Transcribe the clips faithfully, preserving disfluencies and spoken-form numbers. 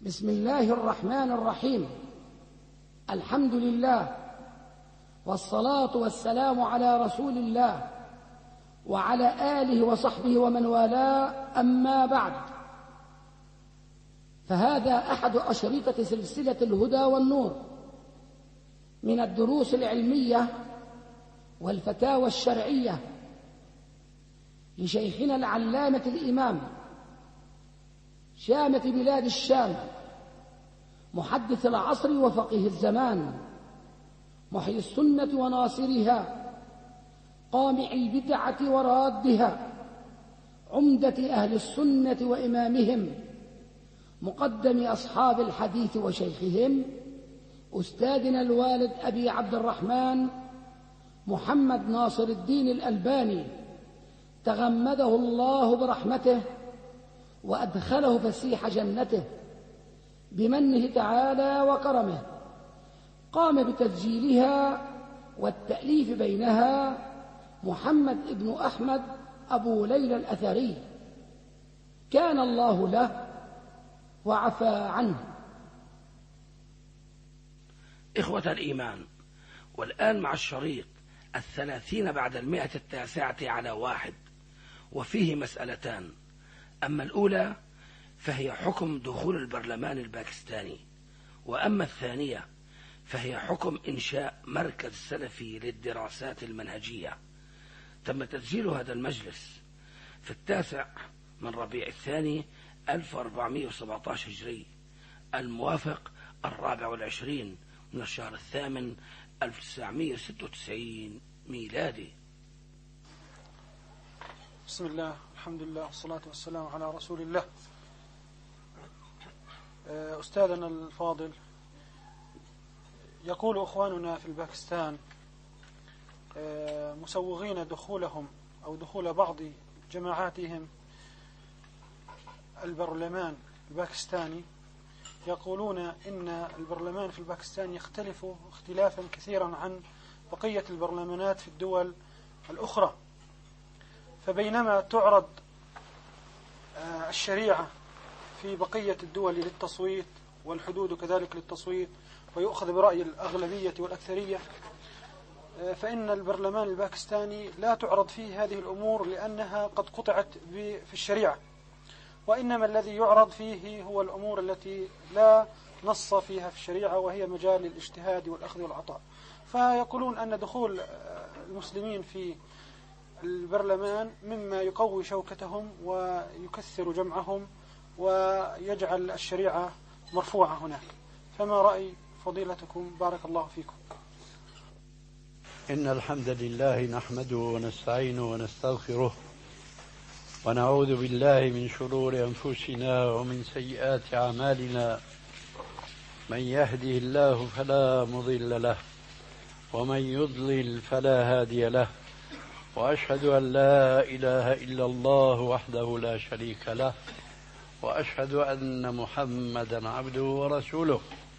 بسم الله الرحمن الرحيم. الحمد لله والصلاة والسلام على رسول الله وعلى آله وصحبه ومن والاه، أما بعد، فهذا أحد أشرطة سلسلة الهدى والنور من الدروس العلمية والفتاوى الشرعية لشيخنا العلامة الإمام شامة بلاد الشام، محدث العصر وفقيه الزمان، محيي السنة وناصرها، قامع البدعة ورادها، عمدة أهل السنة وإمامهم، مقدم أصحاب الحديث وشيخهم، أستاذنا الوالد أبي عبد الرحمن محمد ناصر الدين الألباني، تغمده الله برحمته وأدخله فسيح جنته بمنه تعالى وكرمه. قام بتسجيلها والتأليف بينها محمد ابن أحمد أبو ليلى الأثري، كان الله له وعفى عنه. إخوة الإيمان، والآن مع الشريط الثلاثين بعد المئة التاسعة على واحد، وفيه مسألتان. أما الأولى فهي حكم دخول البرلمان الباكستاني، وأما الثانية فهي حكم إنشاء مركز سلفي للدراسات المنهجية. تم تسجيل هذا المجلس في التاسع من ربيع الثاني ألف وأربعمائة وسبعة عشر هجري، الموافق الرابع والعشرين من الشهر الثامن ألف وتسعمائة وستة وتسعين ميلادي. بسم الله، الحمد لله، والصلاة والسلام على رسول الله. أستاذنا الفاضل، يقول أخواننا في الباكستان مسوغين دخولهم أو دخول بعض جماعاتهم البرلمان الباكستاني، يقولون إن البرلمان في الباكستان يختلف اختلافا كثيرا عن بقية البرلمانات في الدول الأخرى، فبينما تعرض الشريعة في بقية الدول للتصويت والحدود كذلك للتصويت ويؤخذ برأي الأغلبية والأكثرية، فإن البرلمان الباكستاني لا تعرض فيه هذه الأمور لأنها قد قطعت في الشريعة، وإنما الذي يعرض فيه هو الأمور التي لا نص فيها في الشريعة، وهي مجال الاجتهاد والأخذ والعطاء. فيقولون أن دخول المسلمين في البرلمان مما يقوي شوكتهم ويكثر جمعهم ويجعل الشريعة مرفوعة هناك. فما رأي فضيلتكم؟ بارك الله فيكم. إن الحمد لله نحمده ونستعينه ونستغفره ونعوذ بالله من شرور أنفسنا ومن سيئات أعمالنا، من يهده الله فلا مضل له ومن يضلل فلا هادي له، وأشهد أن لا إله إلا الله وحده لا شريك له، وأشهد أن محمدا عبده ورسوله.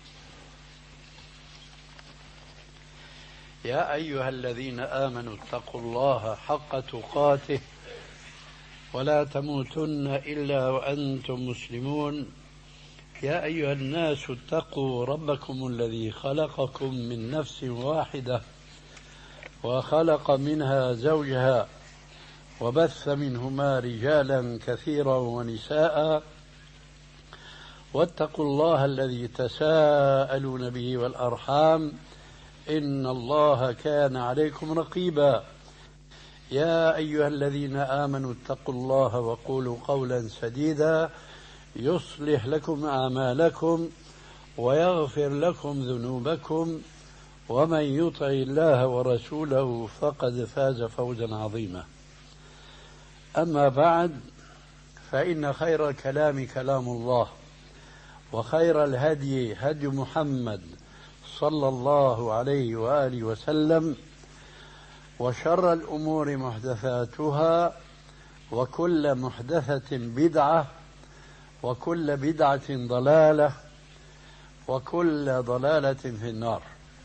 يا أيها الذين آمنوا اتقوا الله حق تقاته ولا تموتن إلا وأنتم مسلمون. يا أيها الناس اتقوا ربكم الذي خلقكم من نفس واحدة وخلق منها زوجها وبث منهما رجالا كثيرا ونساء، واتقوا الله الذي تساءلون به والأرحام إن الله كان عليكم رقيبا. يا أيها الذين آمنوا اتقوا الله وقولوا قولا سديدا يصلح لكم أعمالكم ويغفر لكم ذنوبكم، ومن يطع الله ورسوله فقد فاز فوزا عظيما. أما بعد، فإن خير الكلام كلام الله، وخير الهدي هدي محمد صلى الله عليه وآله وسلم، وشر الأمور محدثاتها، وكل محدثة بدعة، وكل بدعة ضلالة، وكل ضلالة في النار.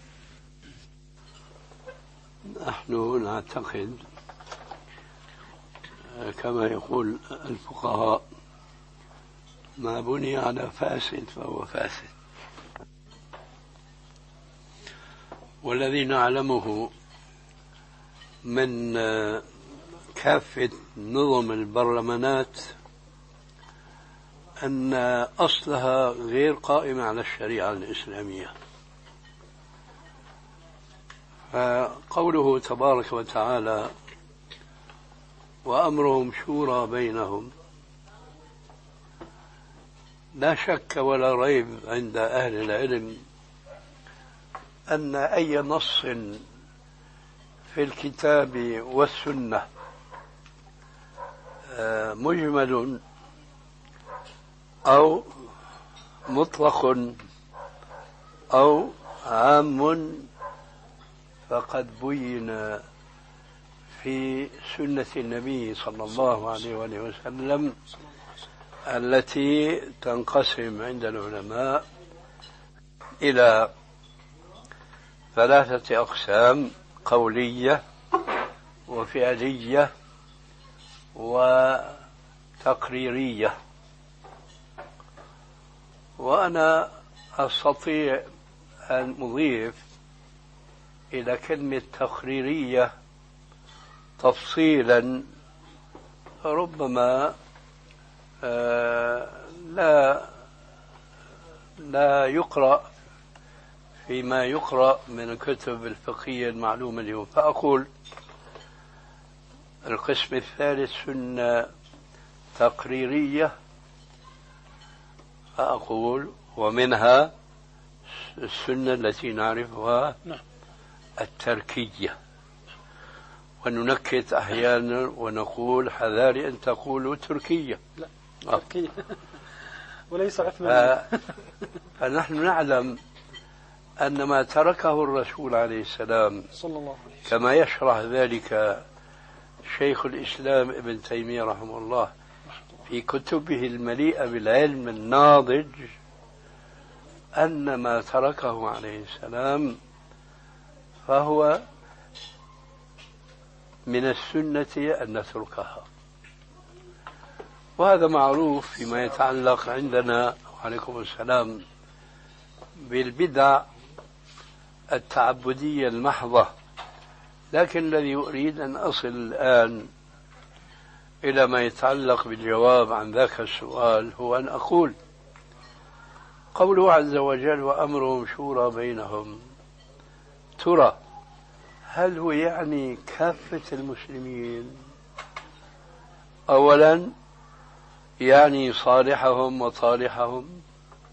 نحن نعتقد كما يقول الفقهاء ما بني على فاسد فهو فاسد. والذي نعلمه من كافة نظم البرلمانات أن أصلها غير قائم على الشريعة الإسلامية. فقوله تبارك وتعالى وأمرهم شورى بينهم، لا شك ولا ريب عند أهل العلم أن أي نص في الكتاب والسنة مجمل أو مطلق أو عام فقد بين في سنة النبي صلى الله عليه وسلم التي تنقسم عند العلماء إلى ثلاثة أقسام: قولية وفعلية وتقريرية. وأنا أستطيع أن أضيف إلى كلمة تقريرية تفصيلا ربما لا لا يقرأ فيما يقرأ من الكتب الفقهية المعلومة اليوم، فأقول القسم الثالث سنة تقريرية، فأقول ومنها السنة التي نعرفها التركية، وننكت أحيانا ونقول حذاري أن تقولوا تركية. لا تركية وليس عثمانية. فنحن نعلم أن ما تركه الرسول عليه السلام صلى الله عليه وسلم كما يشرح ذلك شيخ الإسلام ابن تيمية رحمه الله في كتبه المليئة بالعلم الناضج، أن ما تركه عليه السلام فهو من السنة أن نتركها. وهذا معروف فيما يتعلق عندنا وعليكم السلام بالبدع التعبدية المحضة. لكن الذي أريد أن أصل الآن إلى ما يتعلق بالجواب عن ذاك السؤال هو أن أقول قوله عز وجل وأمرهم شورى بينهم، ترى هل هو يعني كافة المسلمين؟ أولا يعني صالحهم وطالحهم،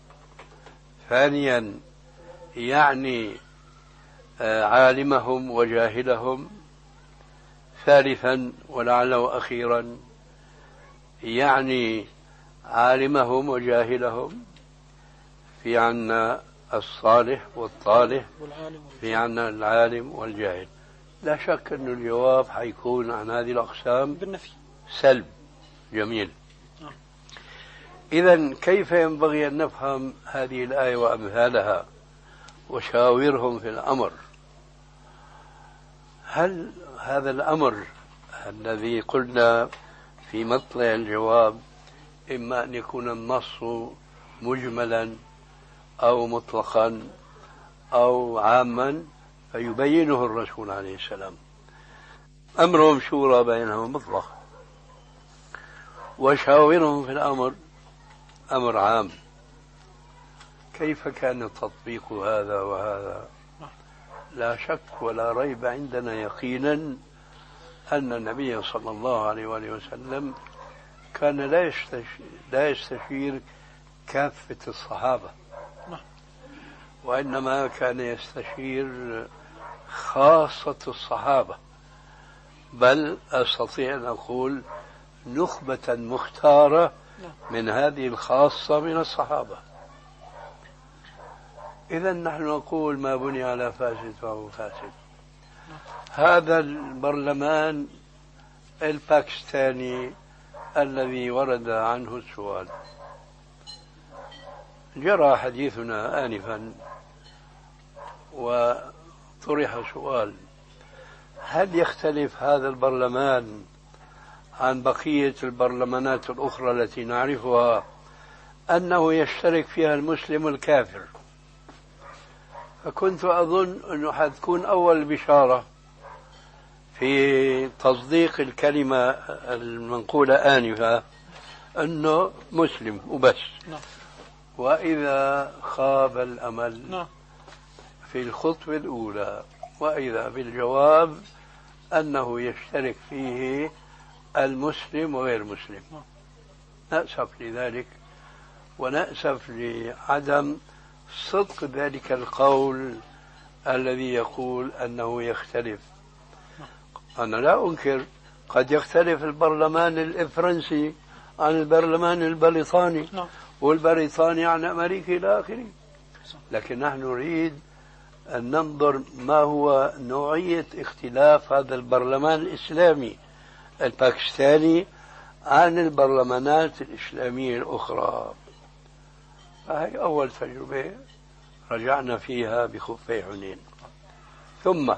ثانيا يعني عالمهم وجاهلهم، ثالثا ولعله أخيرا يعني عالمهم وجاهلهم، في عنا الصالح والطالح، في عنا العالم والجاهل. لا شك أن الجواب حيكون عن هذه الأقسام بالنفي سلب. جميل. إذن كيف ينبغي أن نفهم هذه الآية وأمثالها؟ وشاورهم في الأمر. هل هذا الأمر الذي قلنا في مطلع الجواب إما أن يكون النص مجملا أو مطلقا أو عاما فيبينه الرسول عليه السلام. أمرهم شورى بينهم مطلق، وشاورهم في الأمر أمر عام. كيف كان تطبيق هذا وهذا؟ لا شك ولا ريب عندنا يقينا أن النبي صلى الله عليه وآله وسلم كان لا يستشير, لا يستشير كافة الصحابة، وإنما كان يستشير خاصة الصحابة، بل أستطيع أن أقول نخبة مختارة من هذه الخاصة من الصحابة. إذا نحن نقول ما بني على فاسد فهو فاسد. هذا البرلمان الباكستاني الذي ورد عنه السؤال، جرى حديثنا آنفا وطرح سؤال: هل يختلف هذا البرلمان عن بقية البرلمانات الأخرى التي نعرفها أنه يشترك فيها المسلم الكافر، فكنت أظن أنه حتكون أول بشارة في تصديق الكلمة المنقولة آنفة أنه مسلم وبس. نعم. وإذا خاب الأمل نعم. في الخطوة الأولى، وإذا بالجواب أنه يشترك فيه المسلم وغير المسلم. نعم. نأسف لذلك، ونأسف لعدم صدق ذلك القول الذي يقول أنه يختلف. أنا لا أنكر قد يختلف البرلمان الفرنسي عن البرلمان البريطاني، والبريطاني عن أمريكا إلى آخره، لكن نحن نريد أن ننظر ما هو نوعية اختلاف هذا البرلمان الإسلامي الباكستاني عن البرلمانات الإسلامية الأخرى. فهي أول تجربة رجعنا فيها بخفي حنين. ثم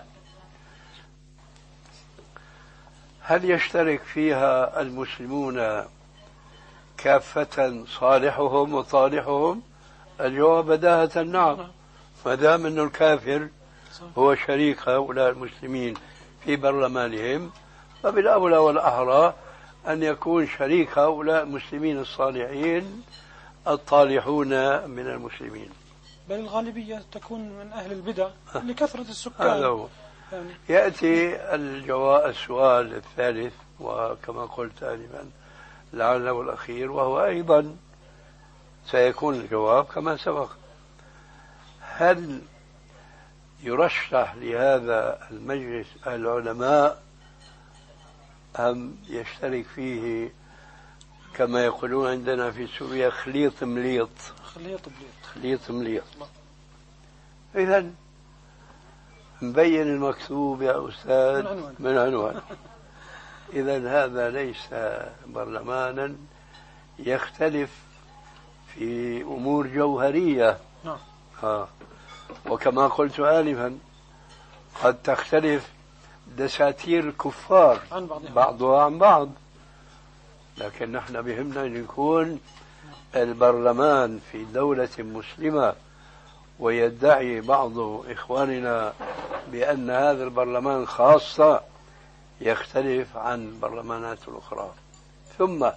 هل يشترك فيها المسلمون كافة صالحهم وطالحهم؟ الجواب بداهة نعم، ما دام أن الكافر هو شريك هؤلاء المسلمين في برلمانهم، فبالأولى والأحرى أن يكون شريك هؤلاء المسلمين الصالحين الطالحون من المسلمين، بل الغالبية تكون من أهل البدع لكثرة السكان. هذا هو. يعني يأتي الجواب السؤال الثالث، وكما قلت آنفا لعله الأخير، وهو أيضا سيكون الجواب كما سبق. هل يرشح لهذا المجلس العلماء أم يشترك فيه كما يقولون عندنا في سوريا خليط مليط؟ خليط مليط. خليط مليط. إذن مبين المكتوب يا أستاذ من عنوان, من عنوان. إذن هذا ليس برلمانا يختلف في أمور جوهرية. نعم. آه. وكما قلت آنفا قد تختلف دساتير الكفار عن بعضها. بعضها عن بعض، لكن نحن بهمنا أن يكون البرلمان في دولة مسلمة، ويدعي بعض إخواننا بأن هذا البرلمان خاصة يختلف عن البرلمانات الأخرى. ثم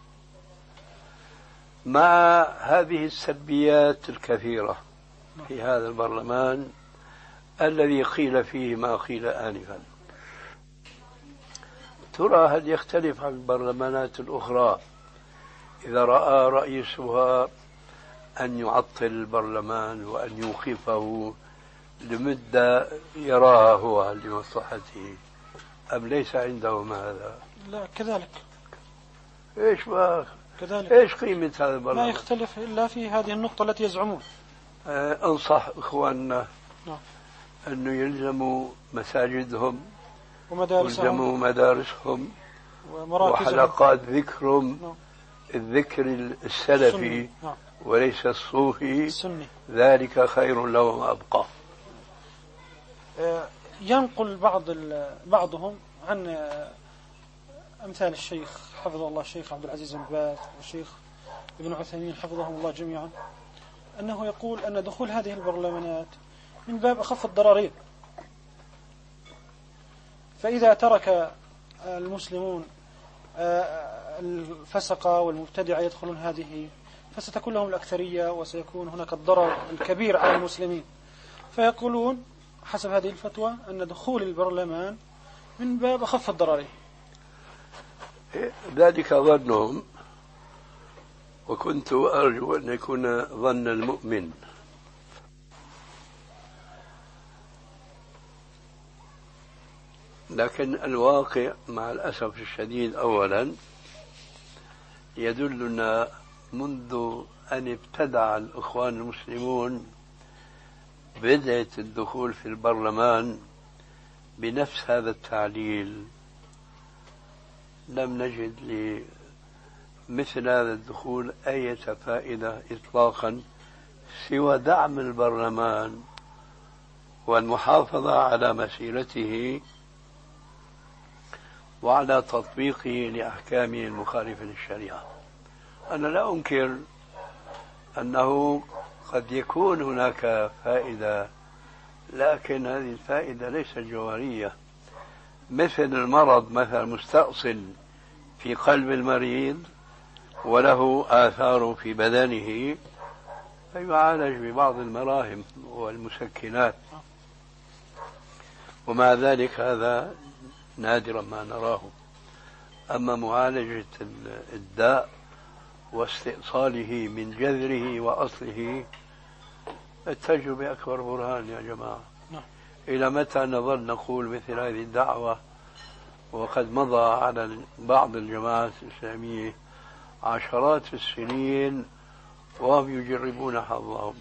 مع هذه السلبيات الكثيرة في هذا البرلمان الذي قيل فيه ما قيل آنفا، ترى هل يختلف عن البرلمانات الأخرى إذا رأى رئيسها أن يعطل البرلمان وأن يوقفه لمدة يراها هو لمصلحته، أم ليس عندهم هذا؟ لا كذلك. إيش بقى؟ كذلك. إيش قيمة هذا البرلمان؟ لا يختلف إلا في هذه النقطة التي يزعمون. آه أنصح إخواننا نعم. أنه يلزموا مساجدهم ومدارسهم يلزموا مدارسهم وحلقات ذكرهم. نعم. الذكر السلفي نعم. وليس الصوفي السني. ذلك خير لهم وأبقى. ينقل بعض بعضهم عن أمثال الشيخ حفظه الله الشيخ عبد العزيز بن باز والشيخ ابن عثيمين حفظهم الله جميعا أنه يقول أن دخول هذه البرلمانات من باب أخف الضررين، فإذا ترك المسلمون الفسقة والمبتدعة يدخلون هذه فستكون لهم الأكثرية وسيكون هناك الضرر الكبير على المسلمين، فيقولون حسب هذه الفتوى أن دخول البرلمان من باب أخف الضررين. ذلك ظنهم، وكنت أرجو أن يكون ظن المؤمن. لكن الواقع مع الأسف الشديد أولا يدلنا منذ أن ابتدع الإخوان المسلمون بدأة الدخول في البرلمان بنفس هذا التعليل، لم نجد لمثل هذا الدخول أي فائدة إطلاقا سوى دعم البرلمان والمحافظة على مسيرته وعلى تطبيقه لأحكامه المخالفة للشريعة. أنا لا أنكر أنه قد يكون هناك فائدة، لكن هذه الفائدة ليست جوهرية، مثل المرض مثلا مستأصل في قلب المريض وله آثار في بدنه فيعالج ببعض المراهم والمسكنات، ومع ذلك هذا نادرا ما نراه. أما معالجة الداء واستئصاله من جذره وأصله التجربة أكبر برهان يا جماعة. إلى متى نظل نقول مثل هذه الدعوة وقد مضى على بعض الجماعات الإسلامية عشرات السنين وهم يجربون حظهم،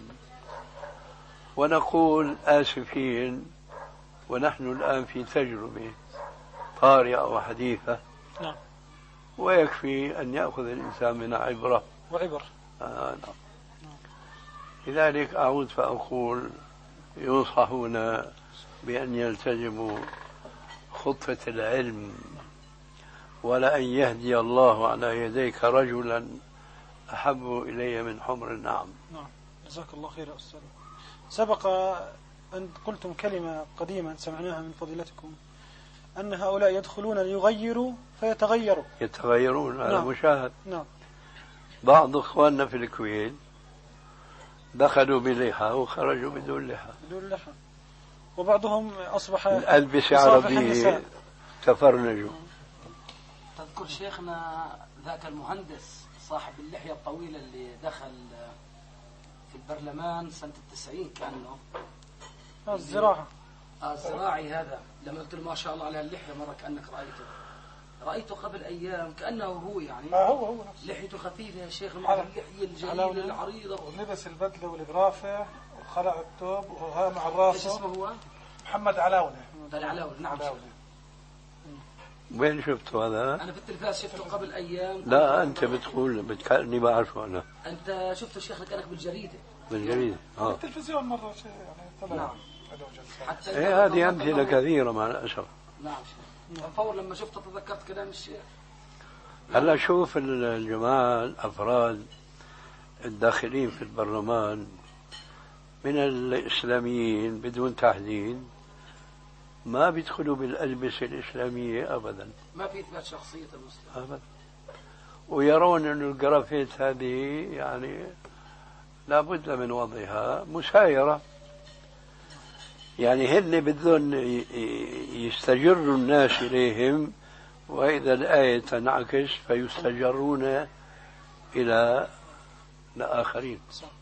ونقول آسفين ونحن الآن في تجربة طارئة وحديثة، نعم. ويكفي أن يأخذ الإنسان منها عبرة وعبر. آه نعم. لذلك أعود فأقول ينصحون بأن يلتزموا خطة العلم، ولأن يهدي الله على يديك رجلا أحب إلي من حمر النعم. نعم، جزاك الله خير يا أستاذ. سبق أن قلتم كلمة قديما سمعناها من فضيلتكم أن هؤلاء يدخلون ليغيروا فيتغيروا. يتغيرون، هذا نعم. مشاهد. نعم. بعض إخواننا في الكويت دخلوا بلحى وخرجوا بدون لحى. بدون لحى. وبعضهم أصبح الألبسة عربية تفرنجوا. تذكر شيخنا ذاك المهندس صاحب اللحية الطويلة اللي دخل في البرلمان سنة التسعين كأنه الزراعة الزراعي هذا، لما قلت له ما شاء الله على اللحية مرة كأنك رأيته رأيته قبل أيام كأنه هو يعني آه هو هو لحيته خفيفة يا شيخ مع اللحية الجميلة العريضة، ولبس البدلة والغرافة وخلع الثوب وها مع الراس. ايش اسمه هو؟ محمد علاونة. العلاونة. نعم. وين شفته هذا؟ أنا في التلفاز شفته قبل أيام. لا أنت بتقول بتكلمني بعرفه أنا. أنت شفته شيخنا كأنك بالجريدة. بالجريدة. آه. التلفزيون مرة شيء يعني طلع. نعم. حتى إيه هذه أمثلة كثيرة مع الأسف. نعم. فور لما شفته تذكرت كلام الشيخ. هلا شوف الجماعة الأفراد الداخلين في البرلمان من الإسلاميين بدون تحديد ما بيدخلوا بالألبسة الإسلامية أبدا، ما في إثبات شخصية المسلم أبدا، ويرون أن الجرافيت هذه يعني لابد من وضعها مسايرة، يعني هن بدهم يستجروا الناس إليهم، وإذا الآية تنعكس فيستجرون إلى الآخرين.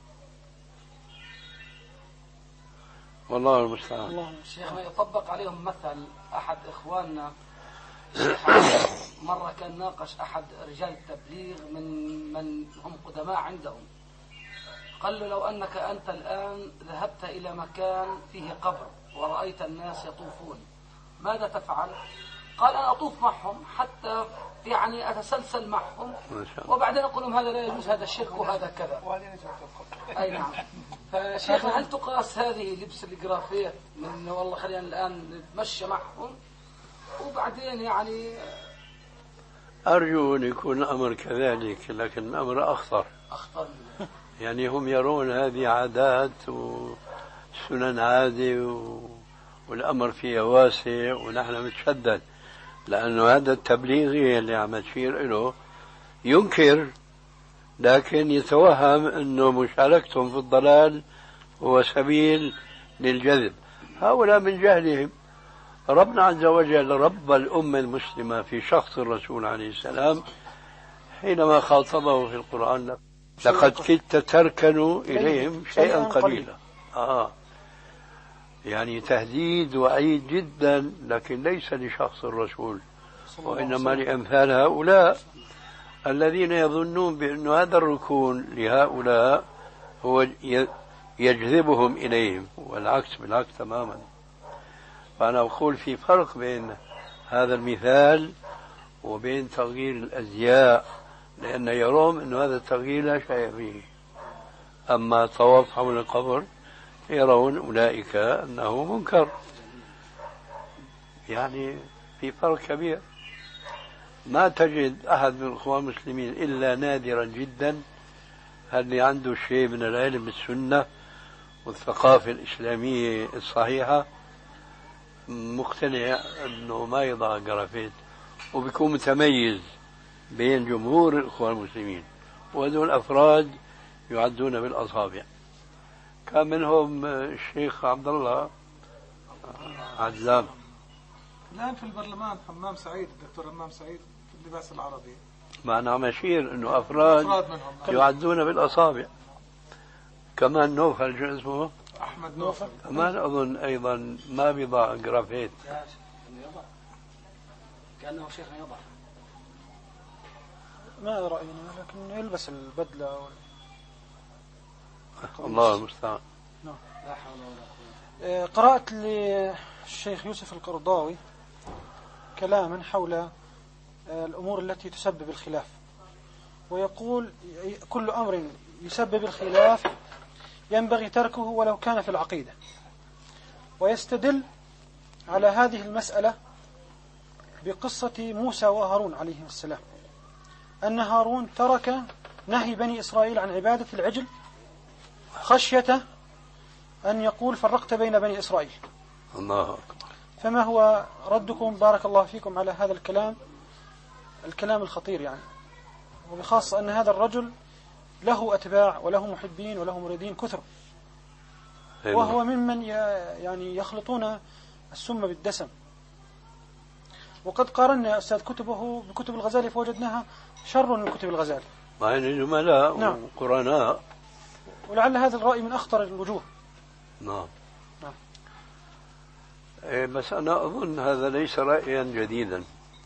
والله المستعان. شيخنا يطبق عليهم مثل أحد إخواننا شيخ مرة كان ناقش أحد رجال التبليغ من من هم قدماء عندهم، قال له لو أنك أنت الآن ذهبت إلى مكان فيه قبر ورأيت الناس يطوفون ماذا تفعل؟ قال أنا أطوف معهم حتى يعني أتسلسل معهم وبعدين أقول لهم هذا لا يجوز، هذا الشرك وهذا كذا. أي نعم. فشيخنا هل تقاس هذه لبس الجرافية من والله خلينا الآن نتمشى معهم وبعدين يعني أرجو أن يكون الأمر كذلك، لكن الأمر أخطر. أخطر يعني هم يرون هذه عادات وسنن عادة و... والأمر فيها واسع ونحن متشدد، لأنه هذا التبليغي اللي عم تشير له ينكر لكن يتوهم أنه مشاركتهم في الضلال هو سبيل للجذب. هؤلاء من جهلهم. ربنا عز وجل رب الأمة المسلمة في شخص الرسول عليه السلام حينما خاطبه في القرآن لقد كدت تركنوا إليهم شيئا قليلا. آه. يعني تهديد وعيد جدا، لكن ليس لشخص الرسول وإنما لأمثال هؤلاء الذين يظنون بأن هذا الركون لهؤلاء هو يجذبهم إليهم، والعكس بالعكس تماما. فأنا أقول في فرق بين هذا المثال وبين تغيير الأزياء، لأن يرون أن هذا التغيير لا شيء فيه. أما طواف حول القبر يرون أولئك أنه منكر. يعني في فرق كبير. ما تجد أحد من الإخوان المسلمين إلا نادرا جدا اللي عنده شيء من العلم بالسنة والثقافة الإسلامية الصحيحة مقتنع أنه ما يضع جرافيت، وبيكون متميز بين جمهور الإخوان المسلمين، وهذول أفراد يعدون بالأصابع. كان منهم الشيخ عبد الله عزام. الآن في البرلمان حمام سعيد، الدكتور حمام سعيد في اللباس العربي. معنا مشير أنه أفراد, أفراد منهم يعدون بالأصابع. كمان نوفل شو اسمه؟ أحمد نوفل كمان أظن أيضا ما بيضع جرافيت. كأنه شيخنا يضع. ما رأينا، لكن يلبس البدلة وال... الله المستعان. نعم. لا حول ولا قوة. قرأت للشيخ يوسف القرضاوي كلاما حول الأمور التي تسبب الخلاف، ويقول كل أمر يسبب الخلاف ينبغي تركه ولو كان في العقيدة، ويستدل على هذه المسألة بقصة موسى وهارون عليهم السلام، أن هارون ترك نهي بني إسرائيل عن عبادة العجل خشية أن يقول فرقت بين بني إسرائيل. الله أكبر. فما هو ردكم بارك الله فيكم على هذا الكلام الكلام الخطير يعني، وبخاصة أن هذا الرجل له أتباع وله محبين وله مريدين كثر، وهو ممن يعني يخلطون السم بالدسم. وقد قارنا يا أستاذ كتبه بكتب الغزالي فوجدناها شر من كتب الغزالي، مع أن جملاء نعم. وقرناء، ولعل هذا الرأي من أخطر الوجوه. نعم. نعم. إيه بس أنا أظن هذا ليس رأيا جديدا،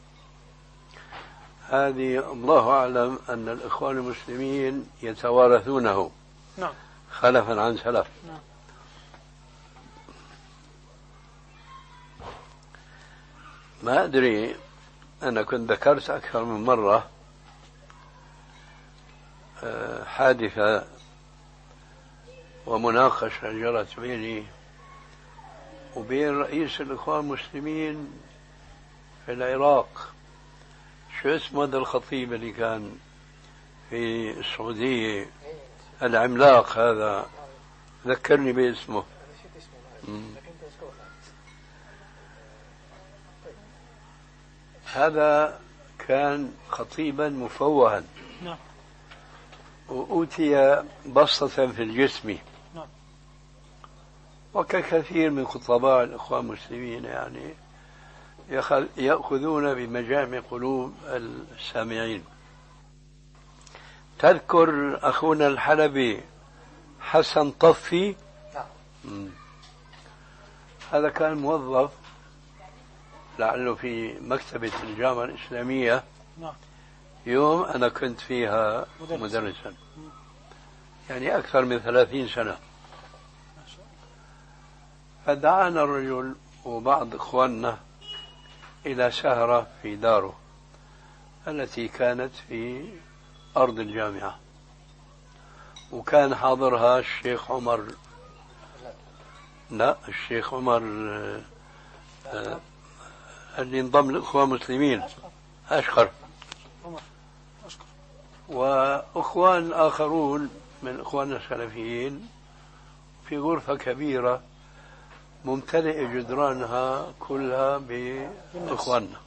هذه الله أعلم أن الإخوان المسلمين يتوارثونه نعم. خلفا عن سلف. نعم. ما أدري، أنا كنت ذكرت أكثر من مرة حادثة ومناقشة جرت بيني وبين رئيس الإخوان المسلمين في العراق. شو اسمه هذا الخطيب اللي كان في السعودية العملاق هذا، ذكرني باسمه. هذا كان خطيبا مفوها نعم. وأوتي بسطة في الجسم نعم. وكثير من خطباء الإخوان المسلمين يعني يأخذون بمجامع قلوب السامعين. تذكر أخونا الحلبي حسن طفي؟ نعم. هذا كان موظف لعله في مكتبة الجامعة الإسلامية. نعم. يوم أنا كنت فيها مدرسا, مدرسا. يعني أكثر من ثلاثين سنة. فدعانا الرجل وبعض إخواننا إلى سهرة في داره التي كانت في أرض الجامعة، وكان حاضرها الشيخ عمر، لا الشيخ عمر آه اللي انضم للإخوان المسلمين، أشقر، وأخوان آخرون من إخواننا السلفيين في غرفة كبيرة ممتلئة جدرانها كلها بإخواننا،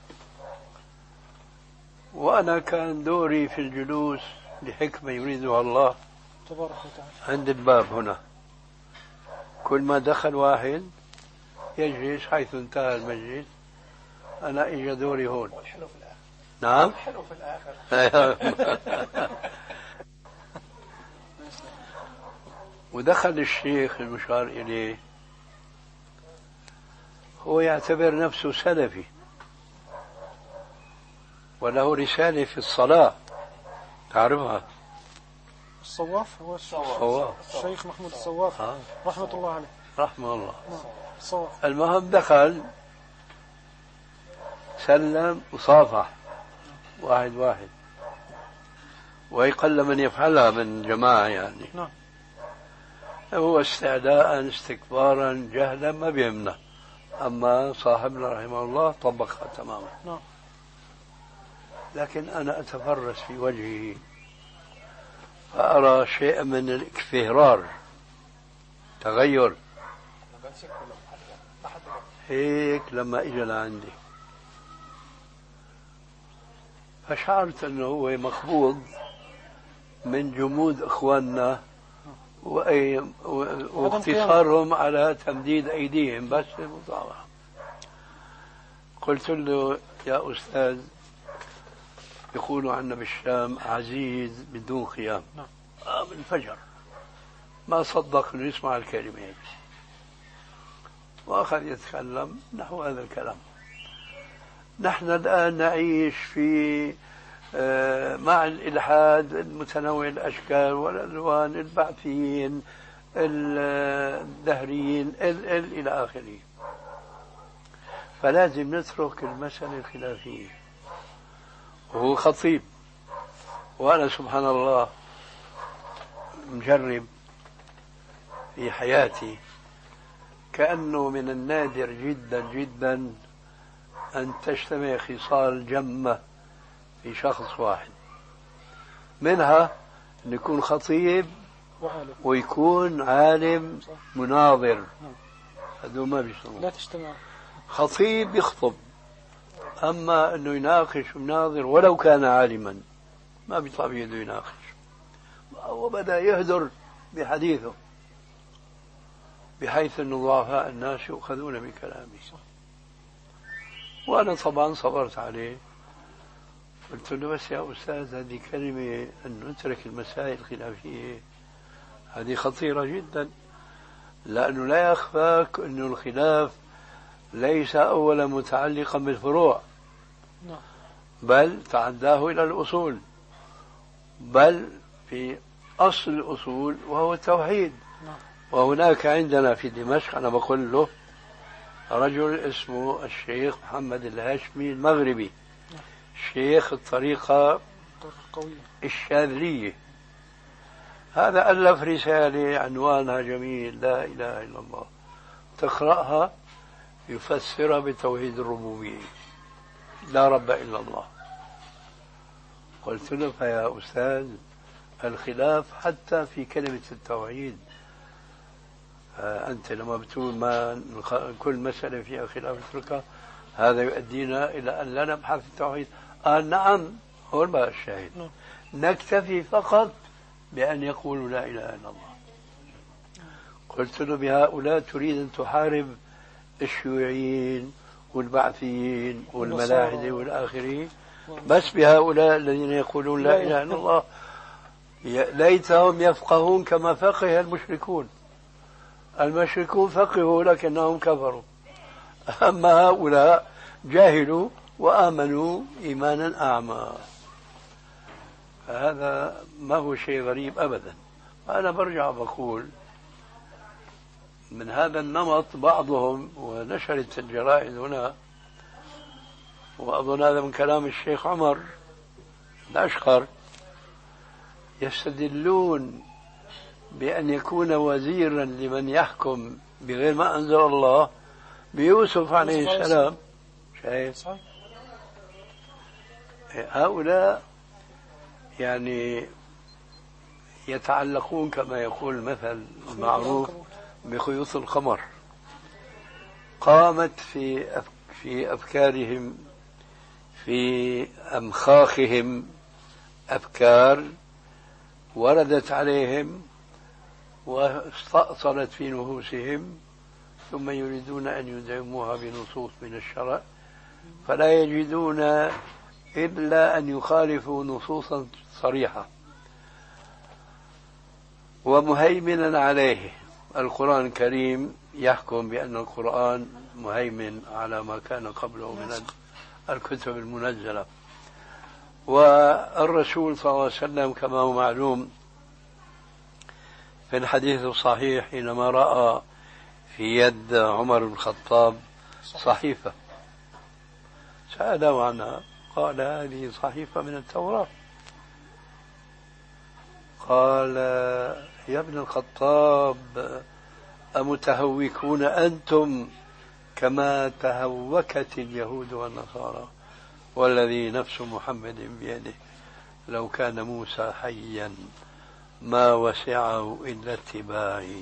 وأنا كان دوري في الجلوس لحكمة يريدها الله تبارك وتعالى عند الباب هنا. كل ما دخل واحد يجلس حيث انتهى المجلس، أنا إجا دوري هون. والحلو في الآخر. نعم. الحلو في الآخر. ودخل الشيخ المشار إليه، هو يعتبر نفسه سلفي وله رسالة في الصلاة تعرفها؟ الصواف، هو الصواف. الشيخ محمود الصواف آه. رحمة الله عليه. رحمه الله. الصواف. المهم دخل سلم وصافح واحد واحد، ويقل من يفعلها من جماعة يعني. نعم. هو استعداء استكبارا جهلا ما بيهمنا، أما صاحبنا رحمه الله طبقها تماما. نعم. لكن أنا أتفرس في وجهه فأرى شيئا من الاكفهرار، تغير هيك لما إجا لعندي، فشعرت أنه هو مقبوض من جمود إخواننا واقتصارهم على تمديد أيديهم بس المطاوعة. قلت له يا أستاذ، يقولوا عنا بالشام عزيز بدون خيام. آه بالفجر ما صدق انه يسمع الكلمة هيك، وأخذ يتكلم نحو هذا الكلام. نحن الآن نعيش في مع الإلحاد المتنوع الأشكال والألوان، البعثيين، الدهريين، ال ال إلى آخره، فلازم نترك المسألة الخلافية. وهو خطيب، وأنا سبحان الله مجرب في حياتي، كأنه من النادر جدا جدا أن تجتمع خصال جمة في شخص واحد، منها أن يكون خطيب ويكون عالم مناظر. هذول ما بيشتغلوا، لا تجتمع. خطيب يخطب، أما أنه يناقش ويناظر ولو كان عالما ما بيطلع بيده يناقش، وبدأ يهدر بحديثه بحيث أن ضعفاء الناس يؤخذون بكلامه. وأنا طبعا صبرت عليه، قلت له بس يا أستاذ هذه كلمة أن نترك المسائل الخلافية هذه خطيرة جدا، لأنه لا يخفاك أن الخلاف ليس أولا متعلقا بالفروع، بل تعداه إلى الأصول، بل في أصل الأصول وهو التوحيد. وهناك عندنا في دمشق أنا بقول له رجل اسمه الشيخ محمد الهاشمي المغربي، شيخ الطريقة الشاذلية، هذا ألف رسالة عنوانها جميل، لا إله إلا الله، تقرأها يفسرها بتوحيد الربوبية، لا رب إلا الله. قلت له فيا أستاذ الخلاف حتى في كلمة التوحيد، أنت لما بتقول ما كل مسألة فيها خلاف اتركها، هذا يؤدينا إلى أن لا نبحث في التوحيد. قال نعم، هو بقى الشاهد، نكتفي فقط بأن يقولوا لا إله إلا الله. قلت له بهؤلاء تريد أن تحارب الشيوعيين والبعثيين والملاحدة والآخرين، بس بهؤلاء الذين يقولون لا إله إلا الله ليتهم يفقهون كما فقه المشركون. المشركون فقهوا لكنهم كفروا، أما هؤلاء جاهلوا وآمنوا إيمانا أعمى. هذا ما هو شيء غريب أبدا. أنا برجع بقول من هذا النمط بعضهم، ونشرت الجرائد هنا، وأظن هذا من كلام الشيخ عمر الأشقر، يستدلون بأن يكون وزيرا لمن يحكم بغير ما أنزل الله بيوسف عليه السلام. شايف هؤلاء يعني يتعلقون كما يقول المثل المعروف بخيوط القمر. قامت في في أفكارهم، في أمخاخهم أفكار وردت عليهم واستأصلت في نفوسهم، ثم يريدون أن يدعموها بنصوص من الشرع، فلا يجدون إلا أن يخالفوا نصوصا صريحة ومهيمنا عليه. القرآن الكريم يحكم بأن القرآن مهيمن على ما كان قبله من الكتب المنزلة، والرسول صلى الله عليه وسلم كما هو معلوم في الحديث الصحيح حينما رأى في يد عمر بن الخطاب صحيفة سأله عنها، قال هذه صحيفة من التوراة. قال يا ابن الخطاب أمتهوكون أنتم كما تهوكت اليهود والنصارى، والذي نفس محمد بيده لو كان موسى حيا ما وسعه إلا اتباعي.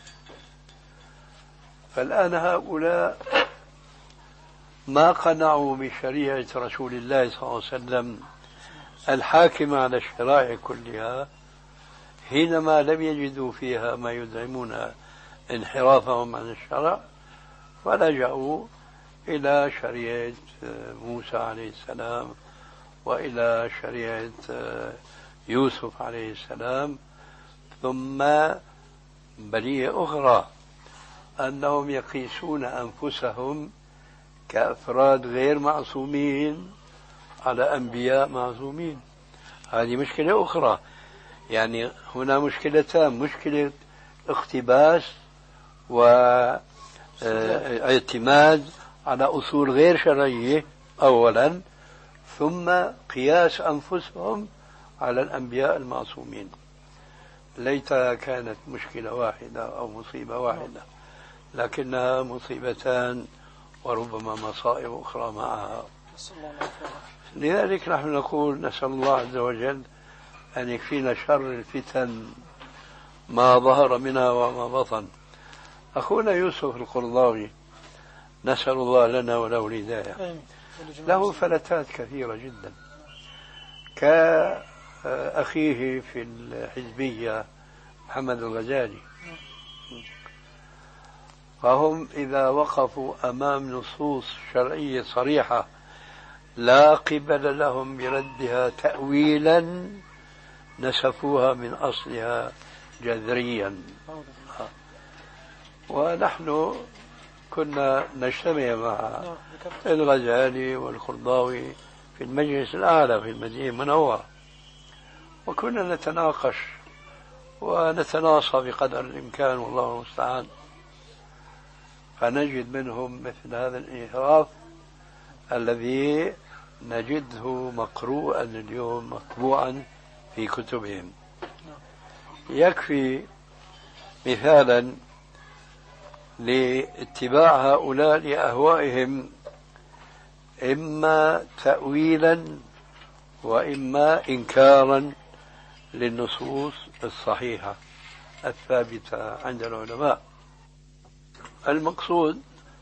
فالآن هؤلاء ما قنعوا بشريعة رسول الله صلى الله عليه وسلم الحاكم على الشرائع كلها حينما لم يجدوا فيها ما يدعمون انحرافهم عن الشرع، فلجأوا إلى شريعة موسى عليه السلام وإلى شريعة يوسف عليه السلام. ثم بلية أخرى أنهم يقيسون أنفسهم كأفراد غير معصومين على أنبياء معصومين. هذه مشكلة أخرى. يعني هنا مشكلتان: مشكلة اقتباس واعتماد على أصول غير شرعية أولا، ثم قياس أنفسهم على الأنبياء المعصومين. ليتها كانت مشكلة واحدة أو مصيبة واحدة، لكنها مصيبتان وربما مصائب أخرى معها. لذلك نحن نقول نسأل الله عز وجل أن يكفينا شر الفتن ما ظهر منها وما بطن. أخونا يوسف القرضاوي نسأل الله لنا وله الهداية، له فلتات كثيرة جدا كأخيه في الحزبية محمد الغزالي. فهم إذا وقفوا أمام نصوص شرعية صريحة لا قبل لهم بردها تأويلا نسفوها من أصلها جذريا. ونحن كنا نجتمع مع الغزالي والقرضاوي في المجلس الأعلى في المدينة المنورة، وكنا نتناقش ونتناصى بقدر الإمكان والله المستعان، فنجد منهم مثل هذا الانحراف الذي نجده مقروءا اليوم مطبوعا في كتبهم. يكفي مثالا لاتباع هؤلاء لأهوائهم إما تأويلا وإما إنكارا للنصوص الصحيحة الثابتة عند العلماء. المقصود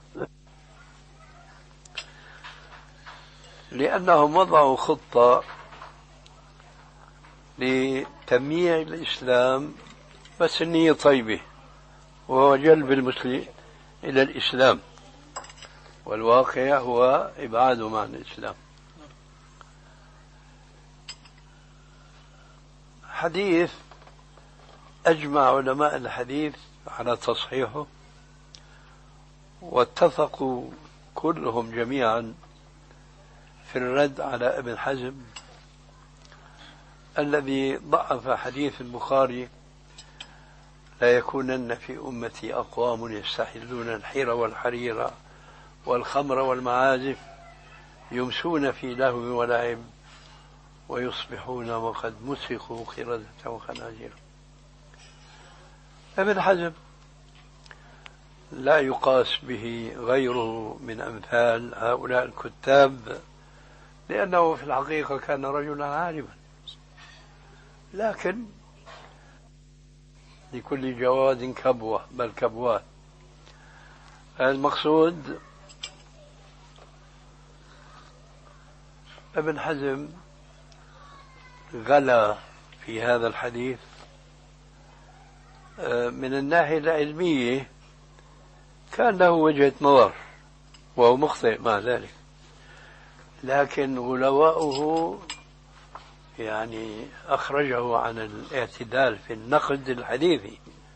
لأنهم وضعوا خطة لتمييع الإسلام، بس النية طيبة، وهو جلب المسلم إلى الإسلام، والواقع هو إبعادهم عن الإسلام. حديث أجمع علماء الحديث على تصحيحه، واتفقوا كلهم جميعا في الرد على ابن حزم الذي ضعف حديث البخاري: لا يكونن في أمتي أقوام يستحلون الحير والحرير والخمر والمعازف يمسون في لهو ولعب ويصبحون وقد مسخوا قردة وخنازير. ابن حزم لا يقاس به غيره من أمثال هؤلاء الكتاب، لأنه في الحقيقة كان رجلا عالما، لكن لكل جواد كبوة بل كبوات. المقصود ابن حزم غلا في هذا الحديث من الناحية العلمية، كان له وجهة نظر وهو مخطئ مع ذلك، لكن غلواؤه يعني أخرجه عن الاعتدال في النقد الحديثي.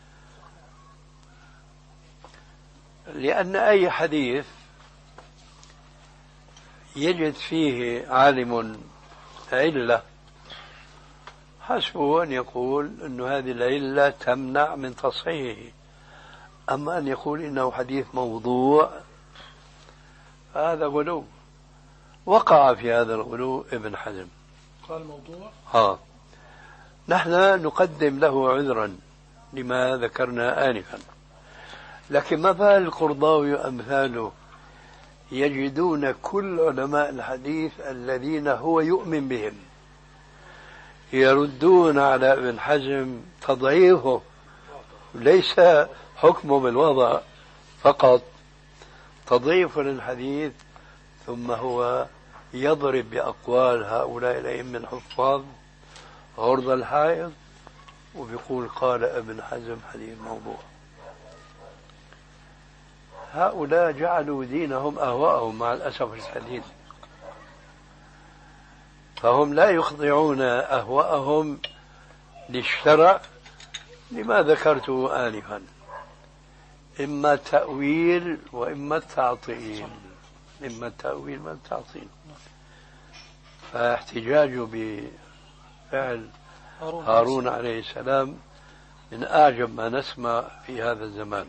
لأن أي حديث يجد فيه عالم علة حسبه أن يقول أن هذه العلة تمنع من تصحيحه، أما أن يقول إنه حديث موضوع هذا غلو. وقع في هذا الغلو ابن حزم، قال موضوع. ها نحن نقدم له عذرا لما ذكرنا آنفا، لكن ما بال القرضاوي وأمثاله يجدون كل علماء الحديث الذين هو يؤمن بهم يردون على ابن حزم تضعيفه، ليس حكمه بالوضع فقط، تضعيف للحديث، ثم هو يضرب بأقوال هؤلاء الأئمة الحفاظ عرض الحائط وبيقول قال ابن حزم حديث موضوع. هؤلاء جعلوا دينهم أهواءهم مع الأسف الشديد، فهم لا يخضعون أهواءهم للشرع لما ذكرته آنفا، إما تأويل وإما تعطيل، إما التأويل وإما التعطيل. فاحتجاجه بفعل هارون عليه السلام من أعجب ما نسمع في هذا الزمان.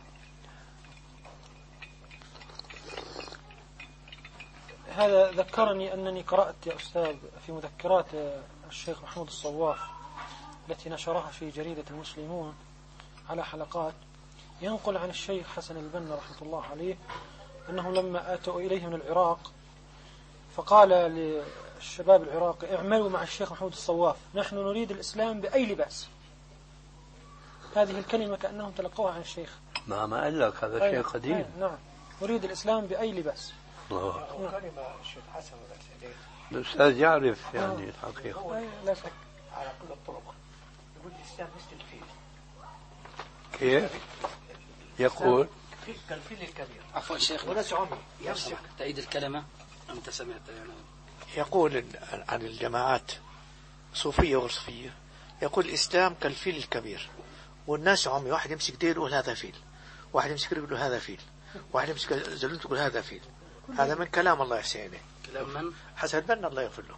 هذا ذكرني أنني قرأت يا أستاذ في مذكرات الشيخ محمود الصواف التي نشرها في جريدة المسلمون على حلقات، ينقل عن الشيخ حسن البنا رحمة الله عليه أنهم لما آتوا إليه من العراق فقال للشباب العراقي اعملوا مع الشيخ محمود الصواف، نحن نريد الإسلام بأي لباس. هذه الكلمة كأنهم تلقوها عن الشيخ. ما ما قال لك هذا شيء قديم. نعم، نريد الإسلام بأي لباس. الله. كلمة الشيخ حسن الأستاذ يعرف يعني الحقيقة. لا شك. على كل الطرق يقول الإسلام مثل الفيل. كيف؟ يقول كالفيل الكبير. عفوا شيخ، وناس عمي يمسك تعيد الكلمة أنت سمعت يعني. يقول عن الجماعات صوفية وغير صوفية، يقول الإسلام كالفيل الكبير والناس عمي، واحد يمسك ديل يقول هذا فيل، واحد يمسك يقول هذا فيل، واحد يمسك زلمته يقول هذا فيل. هذا من كلام الله يحسن إليه. كلام من؟ حسن البنا الله يغفر له.